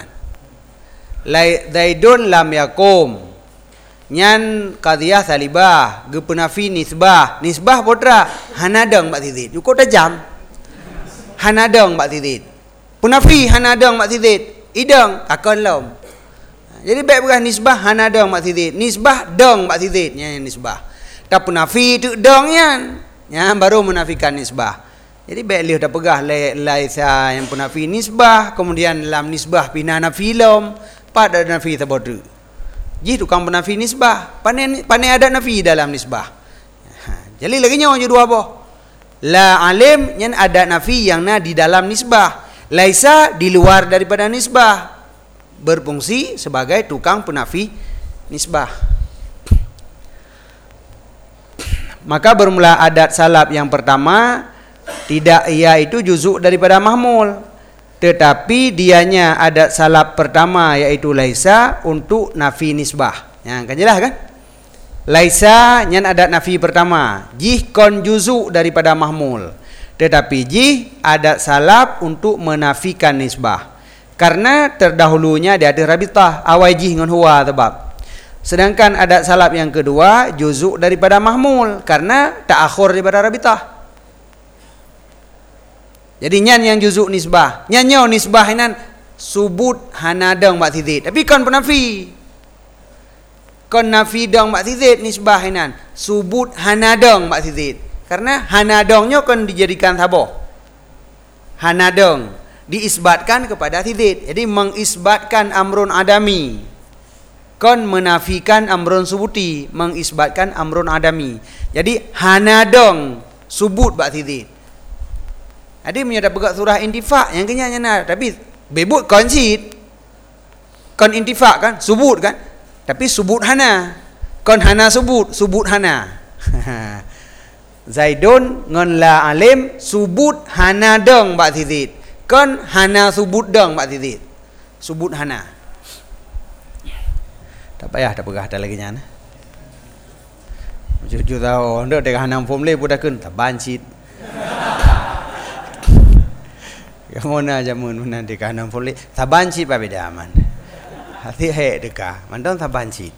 Zaidun lam yakum. Nyan qadiyah salibah, ge penafi nisbah. Nisbah potra hanadeng mak Zaid. Cukup tajam. Hanadeng mak Zaid. Penafi hanadeng mak Zaid. Ideng takon lom. Jadi baik bukan nisbah hanadeng mak Zaid. Nisbah deng mak Zaid nya nisbah. Tak penafi tu deng nyan. Nya baru menafikan nisbah. Jadi baik lihat dah pegah laisa yang penafi nisbah, kemudian dalam nisbah pina nafi lam. Pada nafi tabodu. Ji tukang penafi nisbah, pandai ada nafi dalam nisbah. Jadi lagi nyawa je dua boh. La alim yang ada nafi yang na di dalam nisbah. Laisa di luar daripada nisbah, berfungsi sebagai tukang penafi nisbah. Maka bermula adat salab yang pertama, tidak ia itu juzuk daripada mahmul, tetapi dianya adat salab pertama yaitu laisa untuk nafi nisbah. Ya, kan jelas kan? Laisa nyan adat nafi pertama, jih kon juzuk daripada mahmul, tetapi jih adat salab untuk menafikan nisbah. Karena terdahulunya dia ada rabitah awai jih ngan huwa sebab. Sedangkan adat salab yang kedua juzuk daripada mahmul karena ta'akhur daripada rabitah. Jadi nyan yang juzuk nisbah, nyanyo nisbah inan subut hanadang bak tizid. Tapi kan penafi. Kon nafi dang bak tizid nisbah inan subut hanadang bak tizid. Karena hanadangnya kan dijadikan taboh. Hanadang diisbatkan kepada tizid. Jadi mengisbatkan amrun adami. Kon menafikan amrun subuti, mengisbatkan amrun adami. Jadi hanadang subut bak tizid. Ada menyadap pegak surah intifak yang kenyanya nak, tapi bebut konsid. Kon intifak kan, subut kan. Tapi subut hana. Kon hana subut hana. Zaidun ngon la alim subut hana dong bak tizid. Kon hana subut dong bak tizid. Subut hana. Tak payah tak pegah tak lagi nyana. Jujur tahu ndak dekat hanam formule pun dah kun tak bancit. Yang mana jamun mana dekat hanam formule tak bancit pa beda aman. Hati he dekat, mandang tak bancit.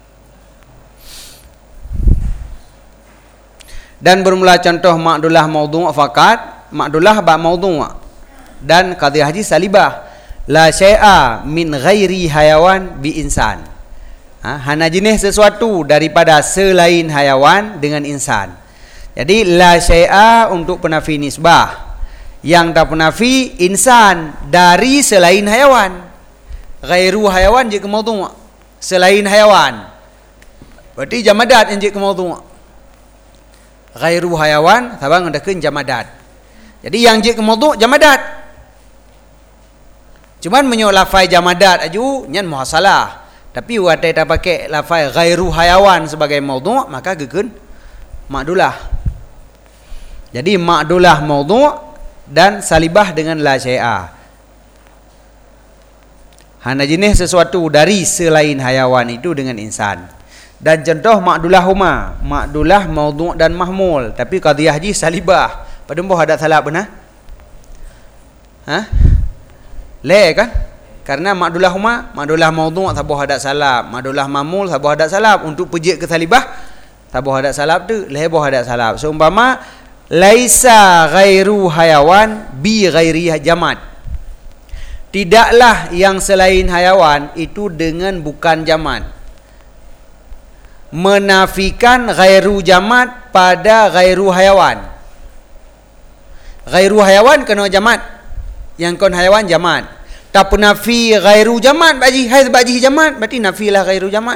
Dan bermula contoh ma'dulah maudhu' fakat, ma'dulah ba maudhu' dan qadhiyah haji salibah la syai'a min ghairi hayawan bi insan. Hana jenis sesuatu daripada selain hayawan dengan insan. Jadi la syai'a untuk penafi nisbah, yang tak penafi insan dari selain hayawan. Ghairu hayawan je ke maudhu', selain hayawan. Berarti jamadat yang je ke maudhu'. Ghairu hayawan sabang ndekeun jamadat. Jadi yang je ke maudhu' jamadat. Cuman menyo lafai jamadat aju nyan muhasalah. Tapi watai tak pakai lafai ghairu hayawan sebagai maudhu', maka gekeun ma'dulah. Jadi ma'dulah maudhu' dan salibah dengan la syai'a. Hana jenis sesuatu dari selain hayawan itu dengan insan. Dan contoh ma'dulah huma, ma'dulah maudhu' dan mahmul, tapi qadhiyah haji salibah. Pada boh ada salah benar? Le kan? Karena ma'dulah huma, ma'dulah maudhu' sabuh hadat salab, ma'dulah mamul sabuh hadat salab. Untuk pejik ke salibah sabuh hadat salab tu leh boh hadat salab. Seumpama laisa ghairu hayawan bi ghairi jamad. Tidaklah yang selain hayawan itu dengan bukan jamad. Menafikan ghairu jamad pada ghairu hayawan. Ghairu hayawan kena jamad. Yang kon hayawan jamad. Tak penafi ghairu jamad baji, hai baji jamad, berarti nafilah ghairu jamad.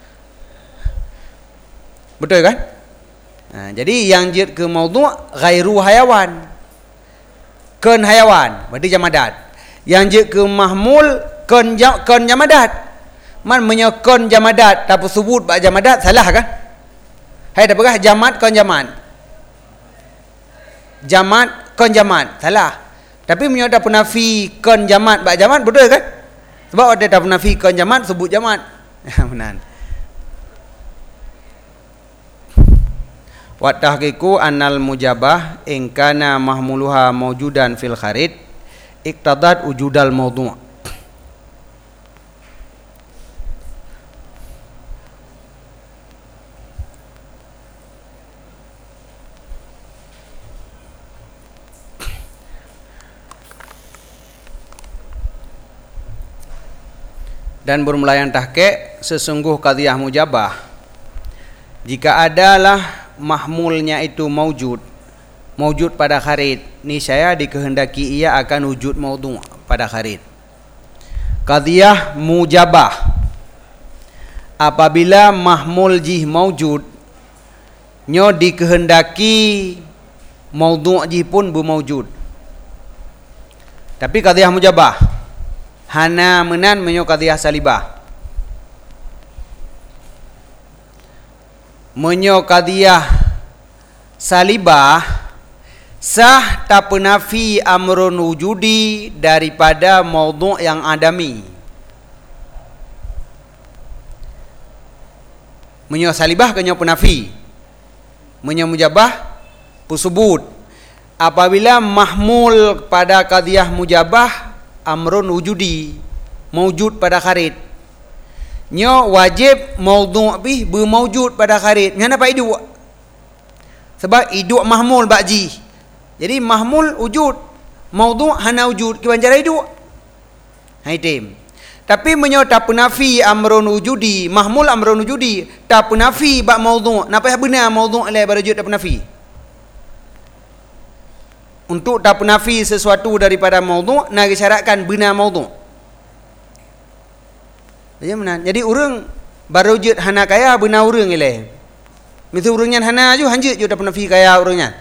Betul kan? Jadi yang jid ke maudhu' ghairu hayawan. Kon hayawan, berarti jamadat. Yang jid ke mahmul kon jamadat. Man menyokon jamadat tapi sebut bak jamadat salah kan? Hai dah pegah jamad kon jamad. Jamad kon jamad salah. Tapi menyoda penafi kon jamad bak jamad betul kan? Sebab ada tak penafi kon jamad sebut jamad. Benar. Wa tahqiqu annal mujabah in kana mahmuluha mawjudan fil kharid iqtadat wujudal maudhu'. Dan bermulayan tahqiq sesungguh qadhiyah mujabah jika adalah mahmulnya itu mawjud pada kharid, niscaya dikehendaki ia akan wujud maudhu' pada kharid. Qadhiyah mujabah apabila mahmul jih mawjud nyo dikehendaki maudhu' jih pun bermawjud. Tapi qadhiyah mujabah hana menan menyo qadhiyah salibah. Menyo qadhiyah salibah sah tak penafi amrun wujudi daripada maudhu' yang adami. Menyo salibah kenyo penafi, menyo mujabah pusubut. Apabila mahmul pada qadhiyah mujabah amrun wujudi, mawjud pada kharid, nyo wajib maudhu' bih bermawjud pada kharid. Nyana pa iduk, sebab iduk mahmul ba'ji. Jadi mahmul wujud, maudhu' hana wujud, kibanjara iduk. Haitim. Tapi menyo tak penafi amrun wujudi, mahmul amrun wujudi, tak penafi ba maudhu'. Napa benar maudhu' le barajud tak penafi? Untuk tak penafi sesuatu daripada maudhu', nak disyaratkan benar maudhu'. Jadi orang barujud hana kaya benar orang ile. Misal orangnya hana ju hanjut ju tak penafi kaya orangnya.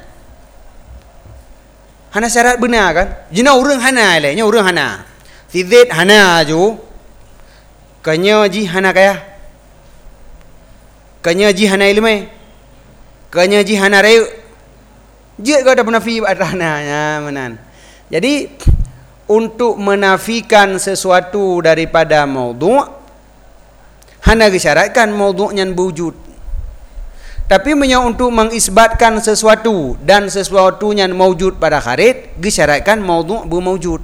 Hana syarat benar kan? Jina orang hana ile, nya orang hana. Si Zaid hana ju. Kanya ji hana kaya. Kanya ji hana ilmu. Kanya ji hana rayu. Dia kau dah menafi badannya menan. Jadi untuk menafikan sesuatu daripada maudhu' hanya disyaratkan maudhu'nya berwujud. Tapi untuk mengisbatkan sesuatu dan sesuatunya mawjud pada kharid, disyaratkan maudhu' bermawjud.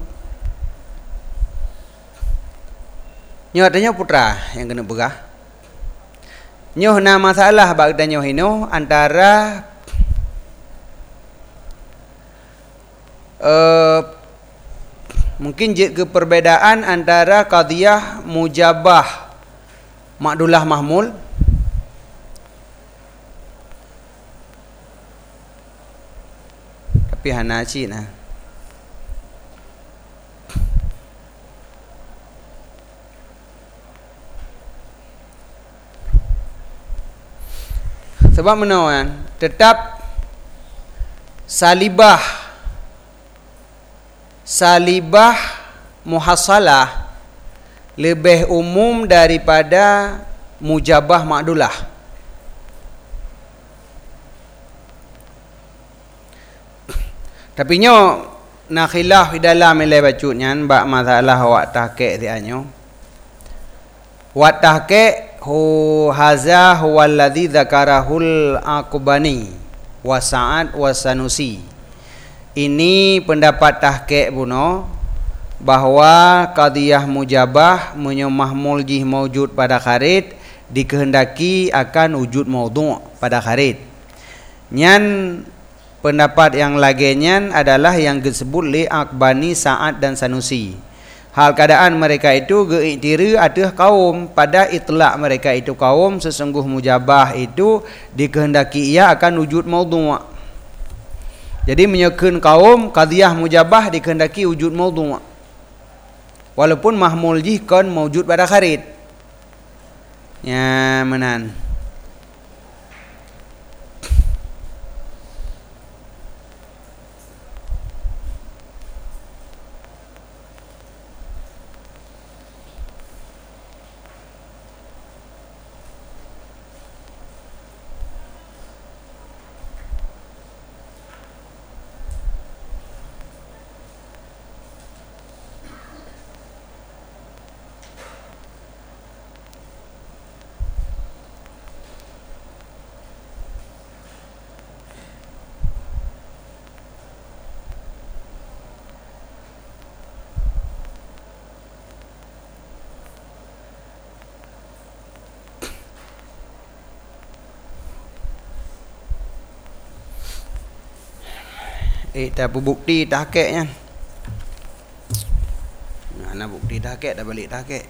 Nyo artinya putra yang kena begah. Nyo na masalah bagda nyo hino antara mungkin ke perbedaan antara qadhiyah mujabah makdulah mahmul tapi hanaci nah. Sebab menawan tetap salibah muhassalah lebih umum daripada mujabah makdulah. Tapi nyo nak khilaf dalam ilai bacutnya bak masalah wak tahqiq dianyo. Wak tahqiq hu haza huwa alladhi dzakarahul Aqbani wa Sa'ad wa Sanusi. Ini pendapat tahqiq buno bahawa qadhiyah mujabah mahmul jih mawjud pada kharid dikehendaki akan wujud maudhu' pada kharid. Nyan pendapat yang laginya adalah yang disebut li Aqbani, Sa'ad dan Sanusi. Hal keadaan mereka itu geiktiru atas kaum pada itlak mereka itu kaum sesungguh mujabah itu dikehendaki ia akan wujud maudhu'. Jadi menyekun kaum qadhiyah mujabah dikehendaki wujud maudhu'. Walaupun mahmul jih kan mawjud pada kharid. Ya menan. Dah berbukti tahqiqnya. Nak bukti tahqiq dah balik tahqiq.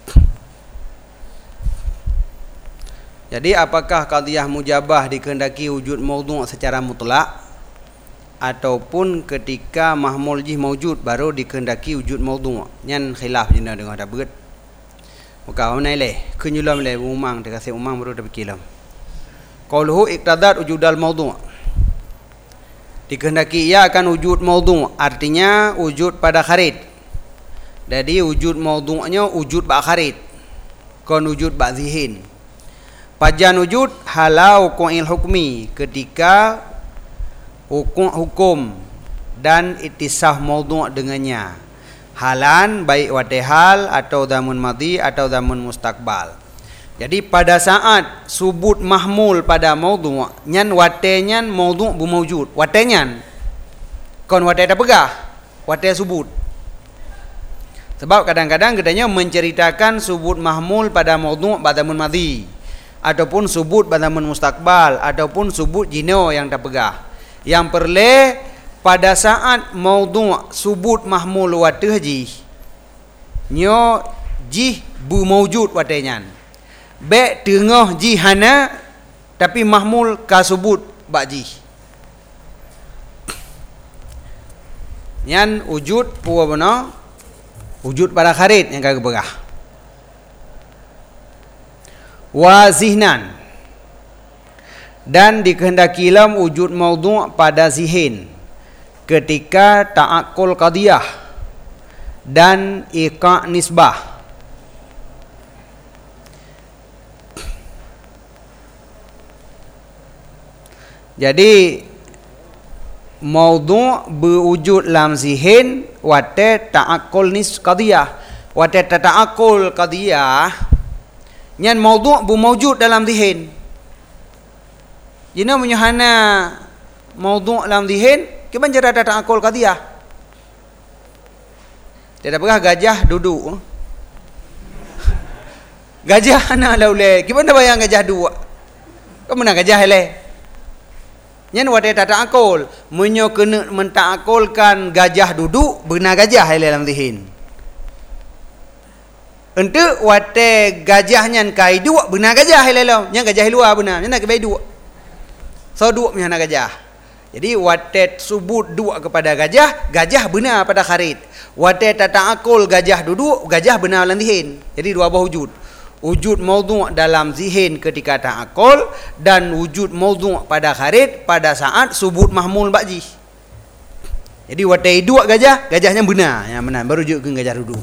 Jadi apakah qadhiyah mujabah dikehendaki wujud maudhu' secara mutlak ataupun ketika mahmul jih mawjud baru dikehendaki wujud maudhu'? Nyan khilaf jina dengar dah berat. Maka mana leh kenyulam leh umang dia kasih umang baru dah berkilam. Qauluhu iqtadat wujudal maudhu'. Dikehendaki ia akan wujud maudhu', artinya wujud pada kharid. Jadi wujud maudhu'nya wujud ba kharid, kon wujud ba zihin. Pajan wujud halau qu'il hukmi, ketika hukum dan ittisaf maudhu' dengannya. Halan baik wadihal atau zamun madhi atau zamun mustaqbal. Jadi pada saat subut mahmul pada maudhu', nyan watenyan maudhu' bu mawjud. Watenyan kon wate dah pegah, wate subut. Sebab kadang-kadang katanya menceritakan subut mahmul pada maudhu' pada zamun madhi, ataupun subut pada zamun mustaqbal, ataupun subut jino yang tak pegah. Yang perle pada saat maudhu' subut mahmul wate ji, nyo ji bu mawjud watenyan. Baik tengah jihana tapi mahmul ka subut ba'ji. Yan wujud puwa benar, wujud pada kharid yang kagak begah. Wa zihnan, dan dikehendaki lam wujud maudhu' pada zihin ketika ta'aqqul qadiyah dan iqa' nisbah. Jadi maudhu' berwujud lam zihin wate ta'aqqul qadiyah. Wate ta'aqqul qadiyah nyan maudhu' bu mawjud dalam zihin. Jina menyahana maudhu' lam zihin kiban cara ta'aqqul qadiyah. Tidak pernah gajah duduk. Gajah ana laule. Kiban dah bayang gajah dua. Kau mana gajah hele? Nyan wate ta'aqqul, menyo kena menta'aqqulkan gajah duduk, benar gajah hele dalam zihin. Ente wate gajah nyan kai dua, benar gajah hele law. Nyan gajah luar benar, nyan nak ke dua. So dua punya gajah. Jadi wate subut dua kepada gajah, gajah benar pada kharid. Wate ta'aqqul gajah duduk, gajah benar dalam zihin. Jadi dua buah wujud. Wujud maudhu' dalam zihin ketika ta'aqqul dan wujud maudhu' pada kharid pada saat subut mahmul ba'ji. Jadi wate dua gajah, gajahnya benar, yang benar berujuk ke gajah duduk.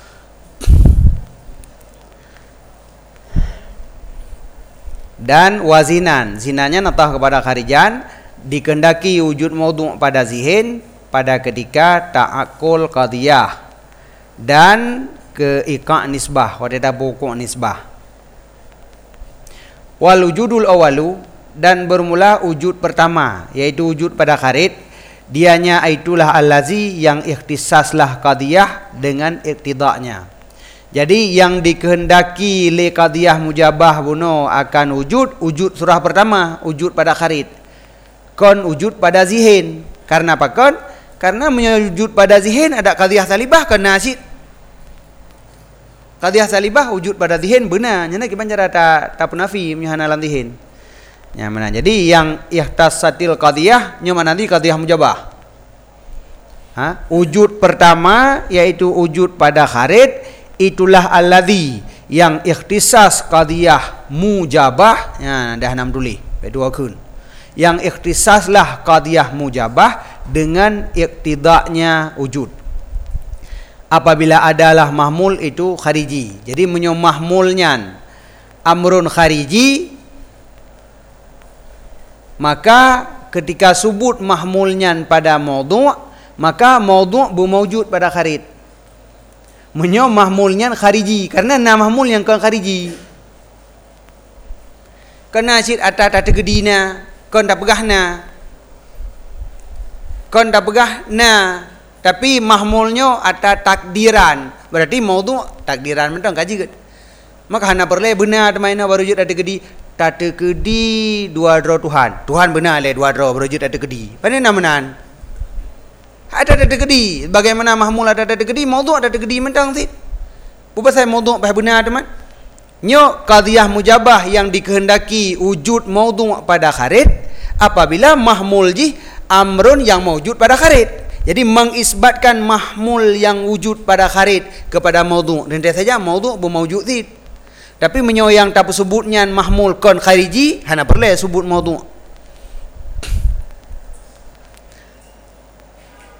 Dan wazinan, zinanya natah kepada kharijan, dikehendaki wujud maudhu' pada zihin pada ketika ta'aqqul qadiyah dan ke iqa' nisbah, wadada buku' nisbah. Wal wujudul awalu, dan bermula wujud pertama, yaitu wujud pada kharid, dianya itulah allazi yang ikhtisaslah qadiyah dengan iktidaknya. Jadi yang dikehendaki li qadiyah mujabah buno akan wujud surah pertama, wujud pada kharid. Kon wujud pada zihin. Karena apa kon? Karena wujud pada zihin ada qadiyah salibah kan nasid. Qadiyah salibah wujud pada zihin benar. Nyana kiban cara ta punafi menyahana lan zihin. Ya mana? Jadi yang ihtasatil qadiyah nya mana nanti qadiyah mujabah. Wujud pertama yaitu wujud pada kharid, itulah alladzi yang ikhtisas qadiyah mujabah. Ya dah 6 tulis. Dua kun. Yang ikhtisaslah qadiyah mujabah dengan iktidaknya wujud. Apabila adalah mahmul itu khariji. Jadi menyom mahmulnya amrun khariji, maka ketika subut mahmulnya pada maudhu', maka maudhu' bermawjud pada kharid. Menyom mahmulnya khariji, karena nama mahmul yang kan khariji. Kena asyid atat gedina, kon tak pegahna. Kon tak pegahna. Tapi mahmulnya ada takdiran. Berarti maudhu' takdiran mentang kaji ke. Maka hana perle benar maina berwujud ada gedi. Tata kedi dua dro Tuhan. Tuhan benar le dua dro berwujud ada gedi. Pane namanan. Ada gedi. Bagaimana mahmul ada gedi, maudhu' ada gedi mentang sit. Bukan saya maudhu' benar teman. Nyo qadiyah mujabah yang dikehendaki wujud maudhu' pada kharid apabila mahmul ji amrun yang mawjud pada kharid. Jadi mengisbatkan mahmul yang wujud pada kharid kepada maudhu'. Dan saja maudhu' bermawjud zid. Tapi menyoyang tak sebutnya mahmul kon khariji, hana perlu sebut maudhu'.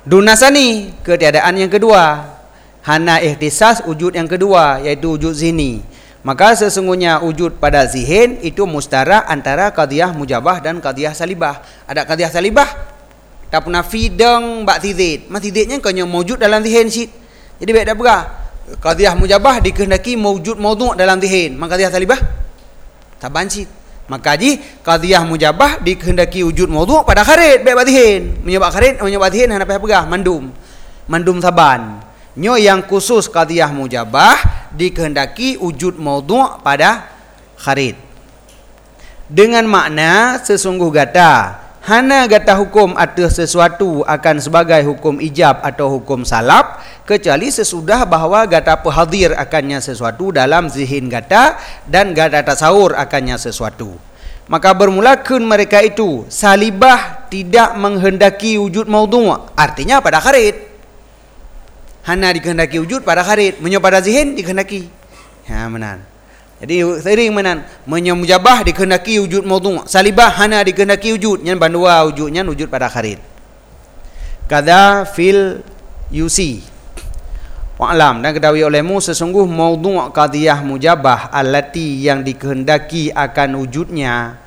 Dunasani, ketiadaan yang kedua. Hana ihtisas, wujud yang kedua, iaitu wujud zihni. Maka sesungguhnya wujud pada zihin itu mustarak antara qadiyah mujabah dan qadiyah salibah. Ada qadiyah salibah, tak pernah fidang bak tidid. Mas tididnya kanya mewujud dalam zihin sit. Jadi baik dah berah. Qadiyah mujabah dikehendaki mewujud maudhu' dalam zihin. Maka qadiyah salibah tak bansit. Maka ji qadiyah mujabah dikehendaki wujud maudhu' pada kharid baik bak zihin. Menyebab kharid, menyebab zihin hana payah berah mandum. Mandum saban. Nyo yang khusus qadiyah mujabah dikehendaki wujud maudhu' pada kharid. Dengan makna sesungguh gata hana gata hukum atas sesuatu akan sebagai hukum ijab atau hukum salab kecuali sesudah bahawa gata hadir akannya sesuatu dalam zihin gata dan gata tasawur akannya sesuatu. Maka bermulakan mereka itu salibah tidak menghendaki wujud maudhu', artinya pada kharid. Hana dikehendaki wujud pada kharid, menyo pada zihin dikehendaki. Ha menan. Jadi sering menan, menyo mujabah dikehendaki wujud maudhu', salibah hana dikehendaki wujud, nyan bandua wujudnya wujud pada kharid. Kada fil yusi. Wa'lam, dan ketahui olehmu sesungguh maudhu' qadiyah mujabah allati yang dikehendaki akan wujudnya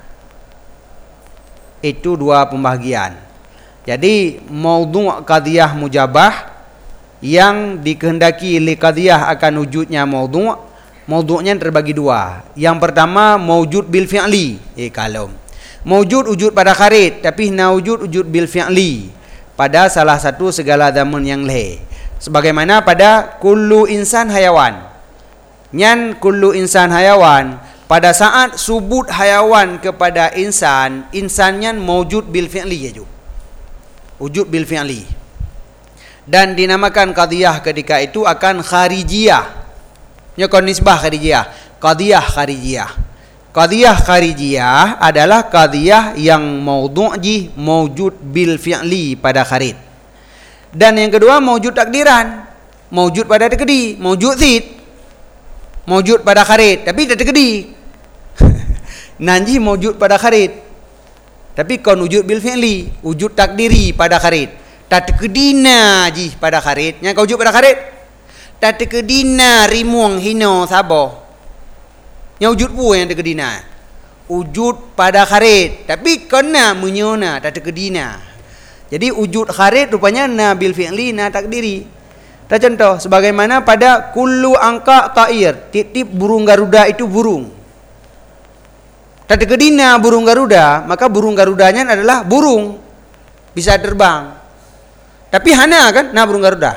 itu dua pembahagian. Jadi maudhu' qadiyah mujabah yang dikehendaki li qadiyah akan wujudnya maudhu', maudhu'nya terbagi dua. Yang pertama maujud bil fi'li. Kalau maujud wujud pada kharid tapi na wujud bil fi'li pada salah satu segala zaman yang lain. Sebagaimana pada kullu insan hayawan. Nyan kullu insan hayawan, pada saat subut hayawan kepada insan, insannya maujud bil fi'li je. Wujud bil fi'li. Dan dinamakan qadiyah ketika itu akan kharijiyah. Nyakon nisbah kharijiyah. Qadiyah kharijiyah. Qadiyah kharijiyah adalah qadiyah yang maudhu' ji maujud bil fi'li pada kharid. Dan yang kedua maujud takdiran. Maujud pada takdi, maujud zid. Maujud pada kharid tapi tak takdi. Nanji maujud pada kharid. Tapi kon wujud bil fi'li, wujud takdiri pada kharid. Tak terkedina ji pada kharid. Yang kau wujud pada kharid, tak terkedina rimuang hino saboh. Yang wujud pun yang terkedina. Wujud pada kharid. Tapi kena menyona tak terkedina. Jadi wujud kharid rupanya na bil fi'li na takdiri. Tak contoh sebagaimana pada kullu angka ta'ir. Tip-tip burung garuda itu burung. Tak terkedina burung garuda, maka burung garudanya adalah burung. Bisa terbang. Tapi hana kan na burung garuda.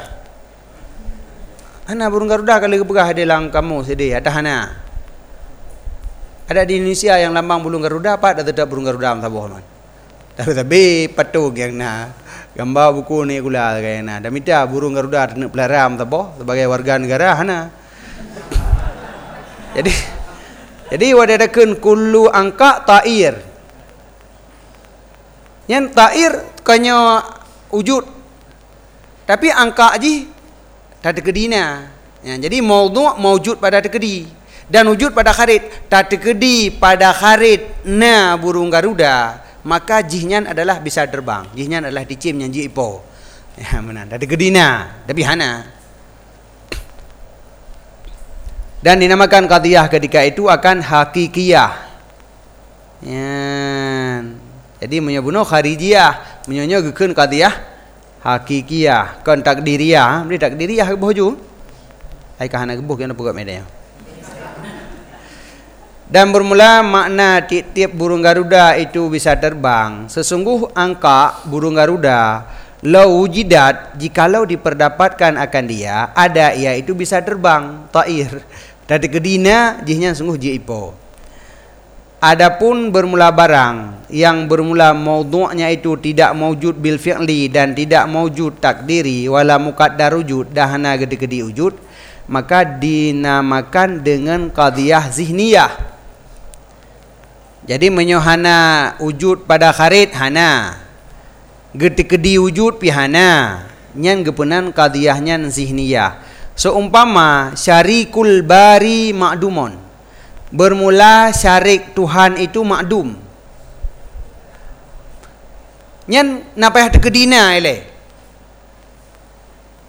Hana burung garuda kalau kepegah ada lang kamu sedih ada hana. Ada di Indonesia yang lambang burung garuda apa ada tetap burung garuda am saboh man. Tapi patug yang na gambar buku ni gula kayana. Dan minta burung garuda nak pelihara am saboh sebagai warga negara hana. Jadi wadadakeun kullu angka ta'ir. Yang ta'ir kanya wujud. Tapi angka ji tak terkedina. Ya, jadi maudhu' maujud pada terkedi dan wujud pada kharid. Tak terkedi pada kharid na burung garuda, maka jihnya adalah bisa terbang. Jihnya adalah dicim yang ji ipo. Ya benar. Tak terkedina tapi hana. Dan dinamakan qadiyah ketika itu akan hakikiyah. Ya. Jadi menyebuno kharijiyah, menyonyo gekeun qadiyah hakikiyah, kon takdiriyah, beri takdiriyah ke boju. Ai kahana gebuh kena pegat medanya. Dan bermula makna tiap-tiap burung garuda itu bisa terbang. Sesungguh angka burung garuda lau wujidat, jikalau diperdapatkan akan dia, ada ia itu bisa terbang, ta'ir. Dari kedina jihnya sungguh jiipo. Adapun bermula barang yang bermula maudhu'nya itu tidak maujud bil fi'li dan tidak maujud takdiri wala muqaddar wujud dahana gede-gede wujud, maka dinamakan dengan qadiyah zihniyah. Jadi menyohana wujud pada kharid hana, gede-gede wujud pihana, nyan gepenan qadiyah nyan zihniyah. Seumpama syarikul bari ma'dumun, bermula syarik Tuhan itu makdum. Nyan napayah terkedina ele.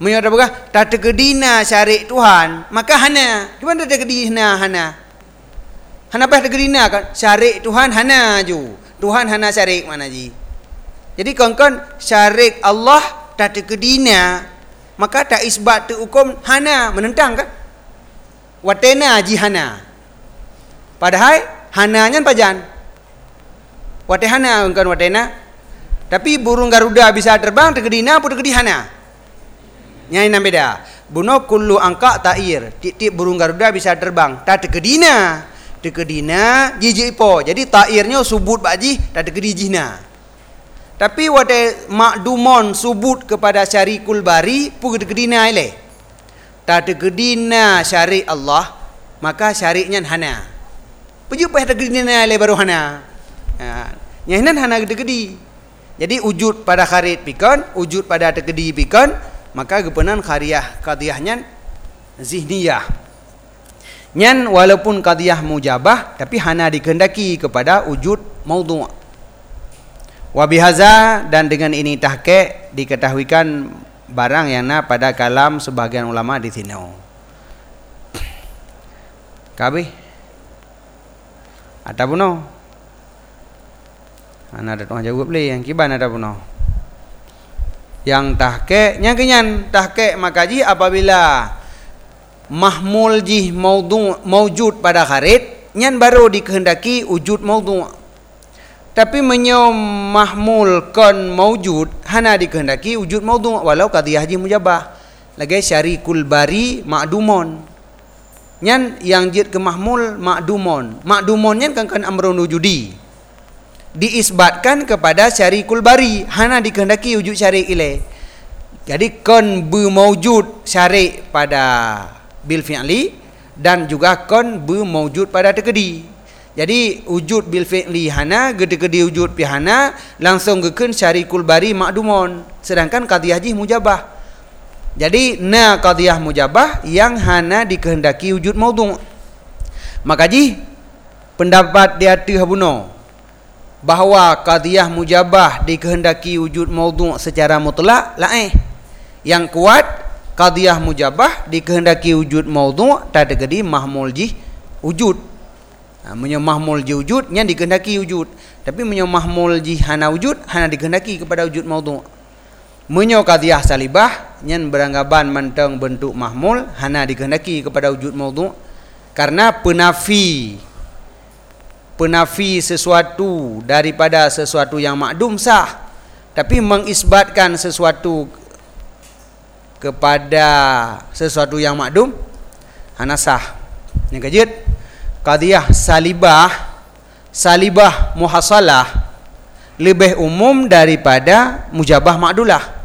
Menyo ada berkah tak terkedina syariat Tuhan, maka hana. Di mana terkedina hana? Hana apa terkedina kan? Syariat Tuhan hana ju. Tuhan hana syariat mana ji? Jadi kon syariat Allah tak terkedina, maka tak isbat tu hukum hana, menentang kan? Watena ji hana. Padahal hananya pajan. Watehana kan watena. Tapi burung Garuda bisa terbang terkedina apa terkedi hana? Nyai nam beda. Buno kullu angka ta'ir. Tiap burung Garuda bisa terbang. Tak terkedina. Terkedina jiji po. Jadi ta'irnya subut baji tak terkedi jina. Tapi wate makdumon subut kepada syarikul bari pu terkedina ile. Tak terkedina syari Allah, maka syari'nya hana. Puju payah terkedina ile baru hana. Nyahinan hana gede-gede. Jadi wujud pada kharit pikon, wujud pada terkedi pikon, maka gepenan khariyah qadiyahnya zihniyah. Nyan walaupun qadiyah mujabah tapi hana dikehendaki kepada wujud maudhu'. Wa bihaza, dan dengan ini tahqiq diketahuikan barang yang na pada kalam sebagian ulama di sini. Kabeh ada puno? Ana ada tuan jawab le yang kiban ada puno. Yang tahqiq nya kenyan tahqiq makaji apabila mahmul jih maujud pada kharit nyan baru dikehendaki wujud maudhu'. Tapi menyo mahmul kon maujud hana dikehendaki wujud maudhu' walau qadiyah jih mujabah. Lagi syarikul bari makdumon. Nyan yang jid ke mahmul makdumon. Makdumon nyan kan amrun wujudi. Diisbatkan kepada syarikul bari, hana dikehendaki wujud syarik ile. Jadi kon bermaujud syarik pada bil fi'li dan juga kon bermaujud pada terkedi. Jadi wujud bil fi'li hana, gede-gede wujud pi hana, langsung geken syarikul bari makdumon. Sedangkan qadiyah jih mujabah. Jadi na qadiyah mujabah yang hana dikehendaki wujud maudhu'. Maka jih pendapat di atas habuno bahawa qadiyah mujabah dikehendaki wujud maudhu' secara mutlak lain. Yang kuat qadiyah mujabah dikehendaki wujud maudhu' tak terjadi mahmul jih wujud. Menyo mahmul jih wujud yang dikehendaki wujud, tapi menyo mahmul jih hana wujud hana dikehendaki kepada wujud maudhu'. Menyo qadiyah salibah yang beranggapan mentang bentuk mahmul hana dikehendaki kepada wujud maudhu', karena penafi sesuatu daripada sesuatu yang makdum sah, tapi mengisbatkan sesuatu kepada sesuatu yang makdum hana sah. Yang kejut qadiyah salibah muhasalah lebih umum daripada mujabah makdulah.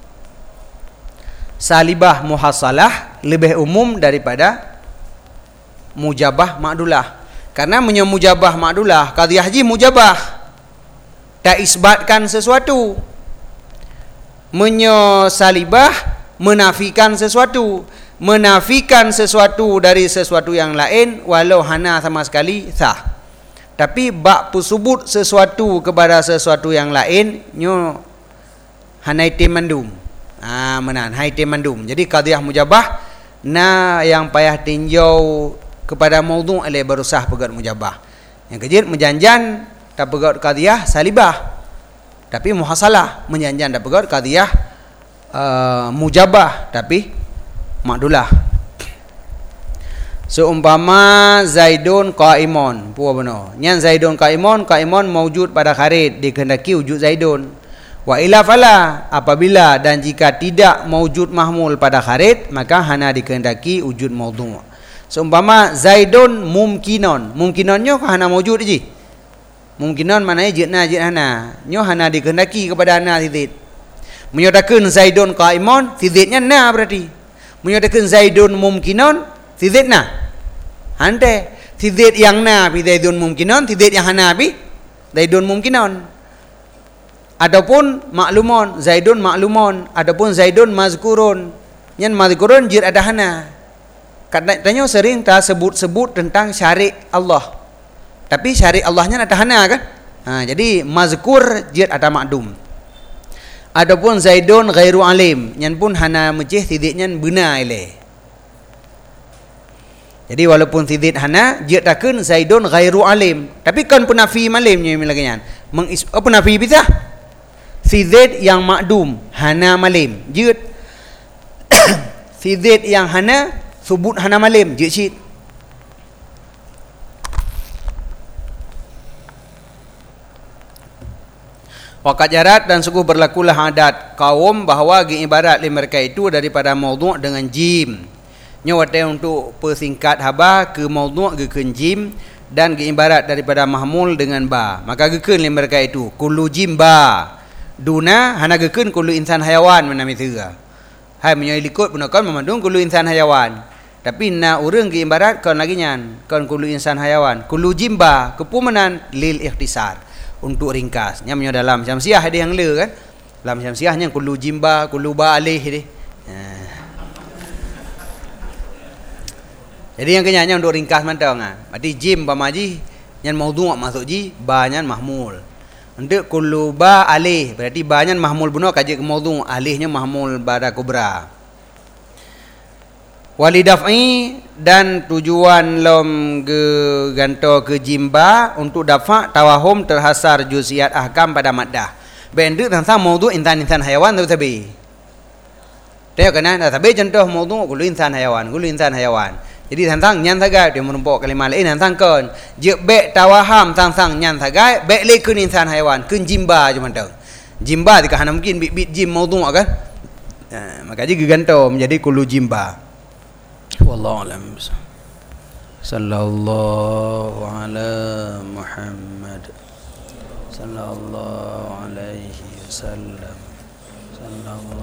Salibah muhasalah lebih umum daripada mujabah makdulah. Karena menyemujabah makdulah, qadiyah ji mujabah, tak isbatkan sesuatu. Salibah menafikan sesuatu, dari sesuatu yang lain walau hana sama sekali sah. Tapi bak pusubut sesuatu kepada sesuatu yang lain nyo hanaiti mandum. Menan haiti mandum. Jadi qadiyah mujabah na yang payah tinjau kepada maudhu' oleh baru sah pegat mujabah. Yang kejut menjanjan tak pegat qadiyah salibah, tapi muhasalah menjanjan tak pegat qadiyah mujabah tapi makdulah. Seumpama Zaidun qaimun, puwa benar. Nyan Zaidun qaimun maujud pada kharit dikehendaki wujud Zaidun. Wa ila fala, apabila dan jika tidak maujud mahmul pada kharit maka hana dikehendaki wujud maudhu'. Seumpama Zaidun mumkinonnya hana maujud je. Mumkinon maknanya jidna hana. Nyo hana dikehendaki kepada hana tidid. Menyatakan Zaidun qaimun, tididnya na berarti. Menyatakan Zaidun mumkinon, tidid na. Hante tidid yang na pi Zaidun mumkinon, tidid yang hana pi Zaidun mumkinon. Adapun maklumon, Zaidun maklumon, adapun Zaidun mazkurun. Nyan mazkurun jid ada hana. Katanya sering tak sebut-sebut tentang syarik Allah. Tapi syarik Allahnya ada hana kan? Jadi mazkur jid ada makdum. Adapun Zaidun ghairu alim, nyan pun hana mejih tidit nyan benar ile. Jadi walaupun tidit hana dia takun Zaidun ghairu alim, tapi kan penafi malim nya lagi nyan. Penafi bisa? Tidit yang makdum hana malim. Dia tidit yang hana subut hana malim, dia cit. Waqad jarat dan sungguh berlakulah adat kaum bahawa ibarat mereka itu daripada maudhu' dengan jim. Nya wate untuk persingkat haba ke maudhu' ke jim dan ibarat daripada mahmul dengan ba. Maka gekeun mereka itu kullu jim ba. Duna hana gekeun kullu insan hayawan menami tera. Hai menyoi likut punakan memandung kullu insan hayawan. Tapi na urang ibarat kan lagi nyan kan kullu insan hayawan. Kullu jim ba kepumenan lil ikhtisar. Untuk ringkas nya dalam Syamsiah ada yang le kan, dalam Syamsiah nya kullu jimba kullu ba alih ni. Jadi yang kenyanya untuk ringkas mantang berarti jim ba maji nyan maudhu' masuk ji, ba nyan mahmul. Untuk kullu ba alih berarti ba nyan mahmul benar kaji ke maudhu', alihnya mahmul pada kubra. Walidaf'i dan tujuan lom ganto ke jimba untuk dafa tawahum terhasar juziat ahkam pada maddah. Bendu tentang maudhu' insan hayawan tu tabi. Tengok kena tabi contoh maudhu' kullu insan hayawan. Jadi tentang nyan sagai dia menumpuk kalimah lain tentang kon. Je bek tawaham tentang nyan sagai bek le kun insan hayawan kun jimba je mantau. Jimba tika hana mungkin bit jim maudhu' kan. Maka jadi ganto menjadi kullu jimba. Wallahu a'lam. Sallallahu ala Muhammad sallallahu alaihi wasallam.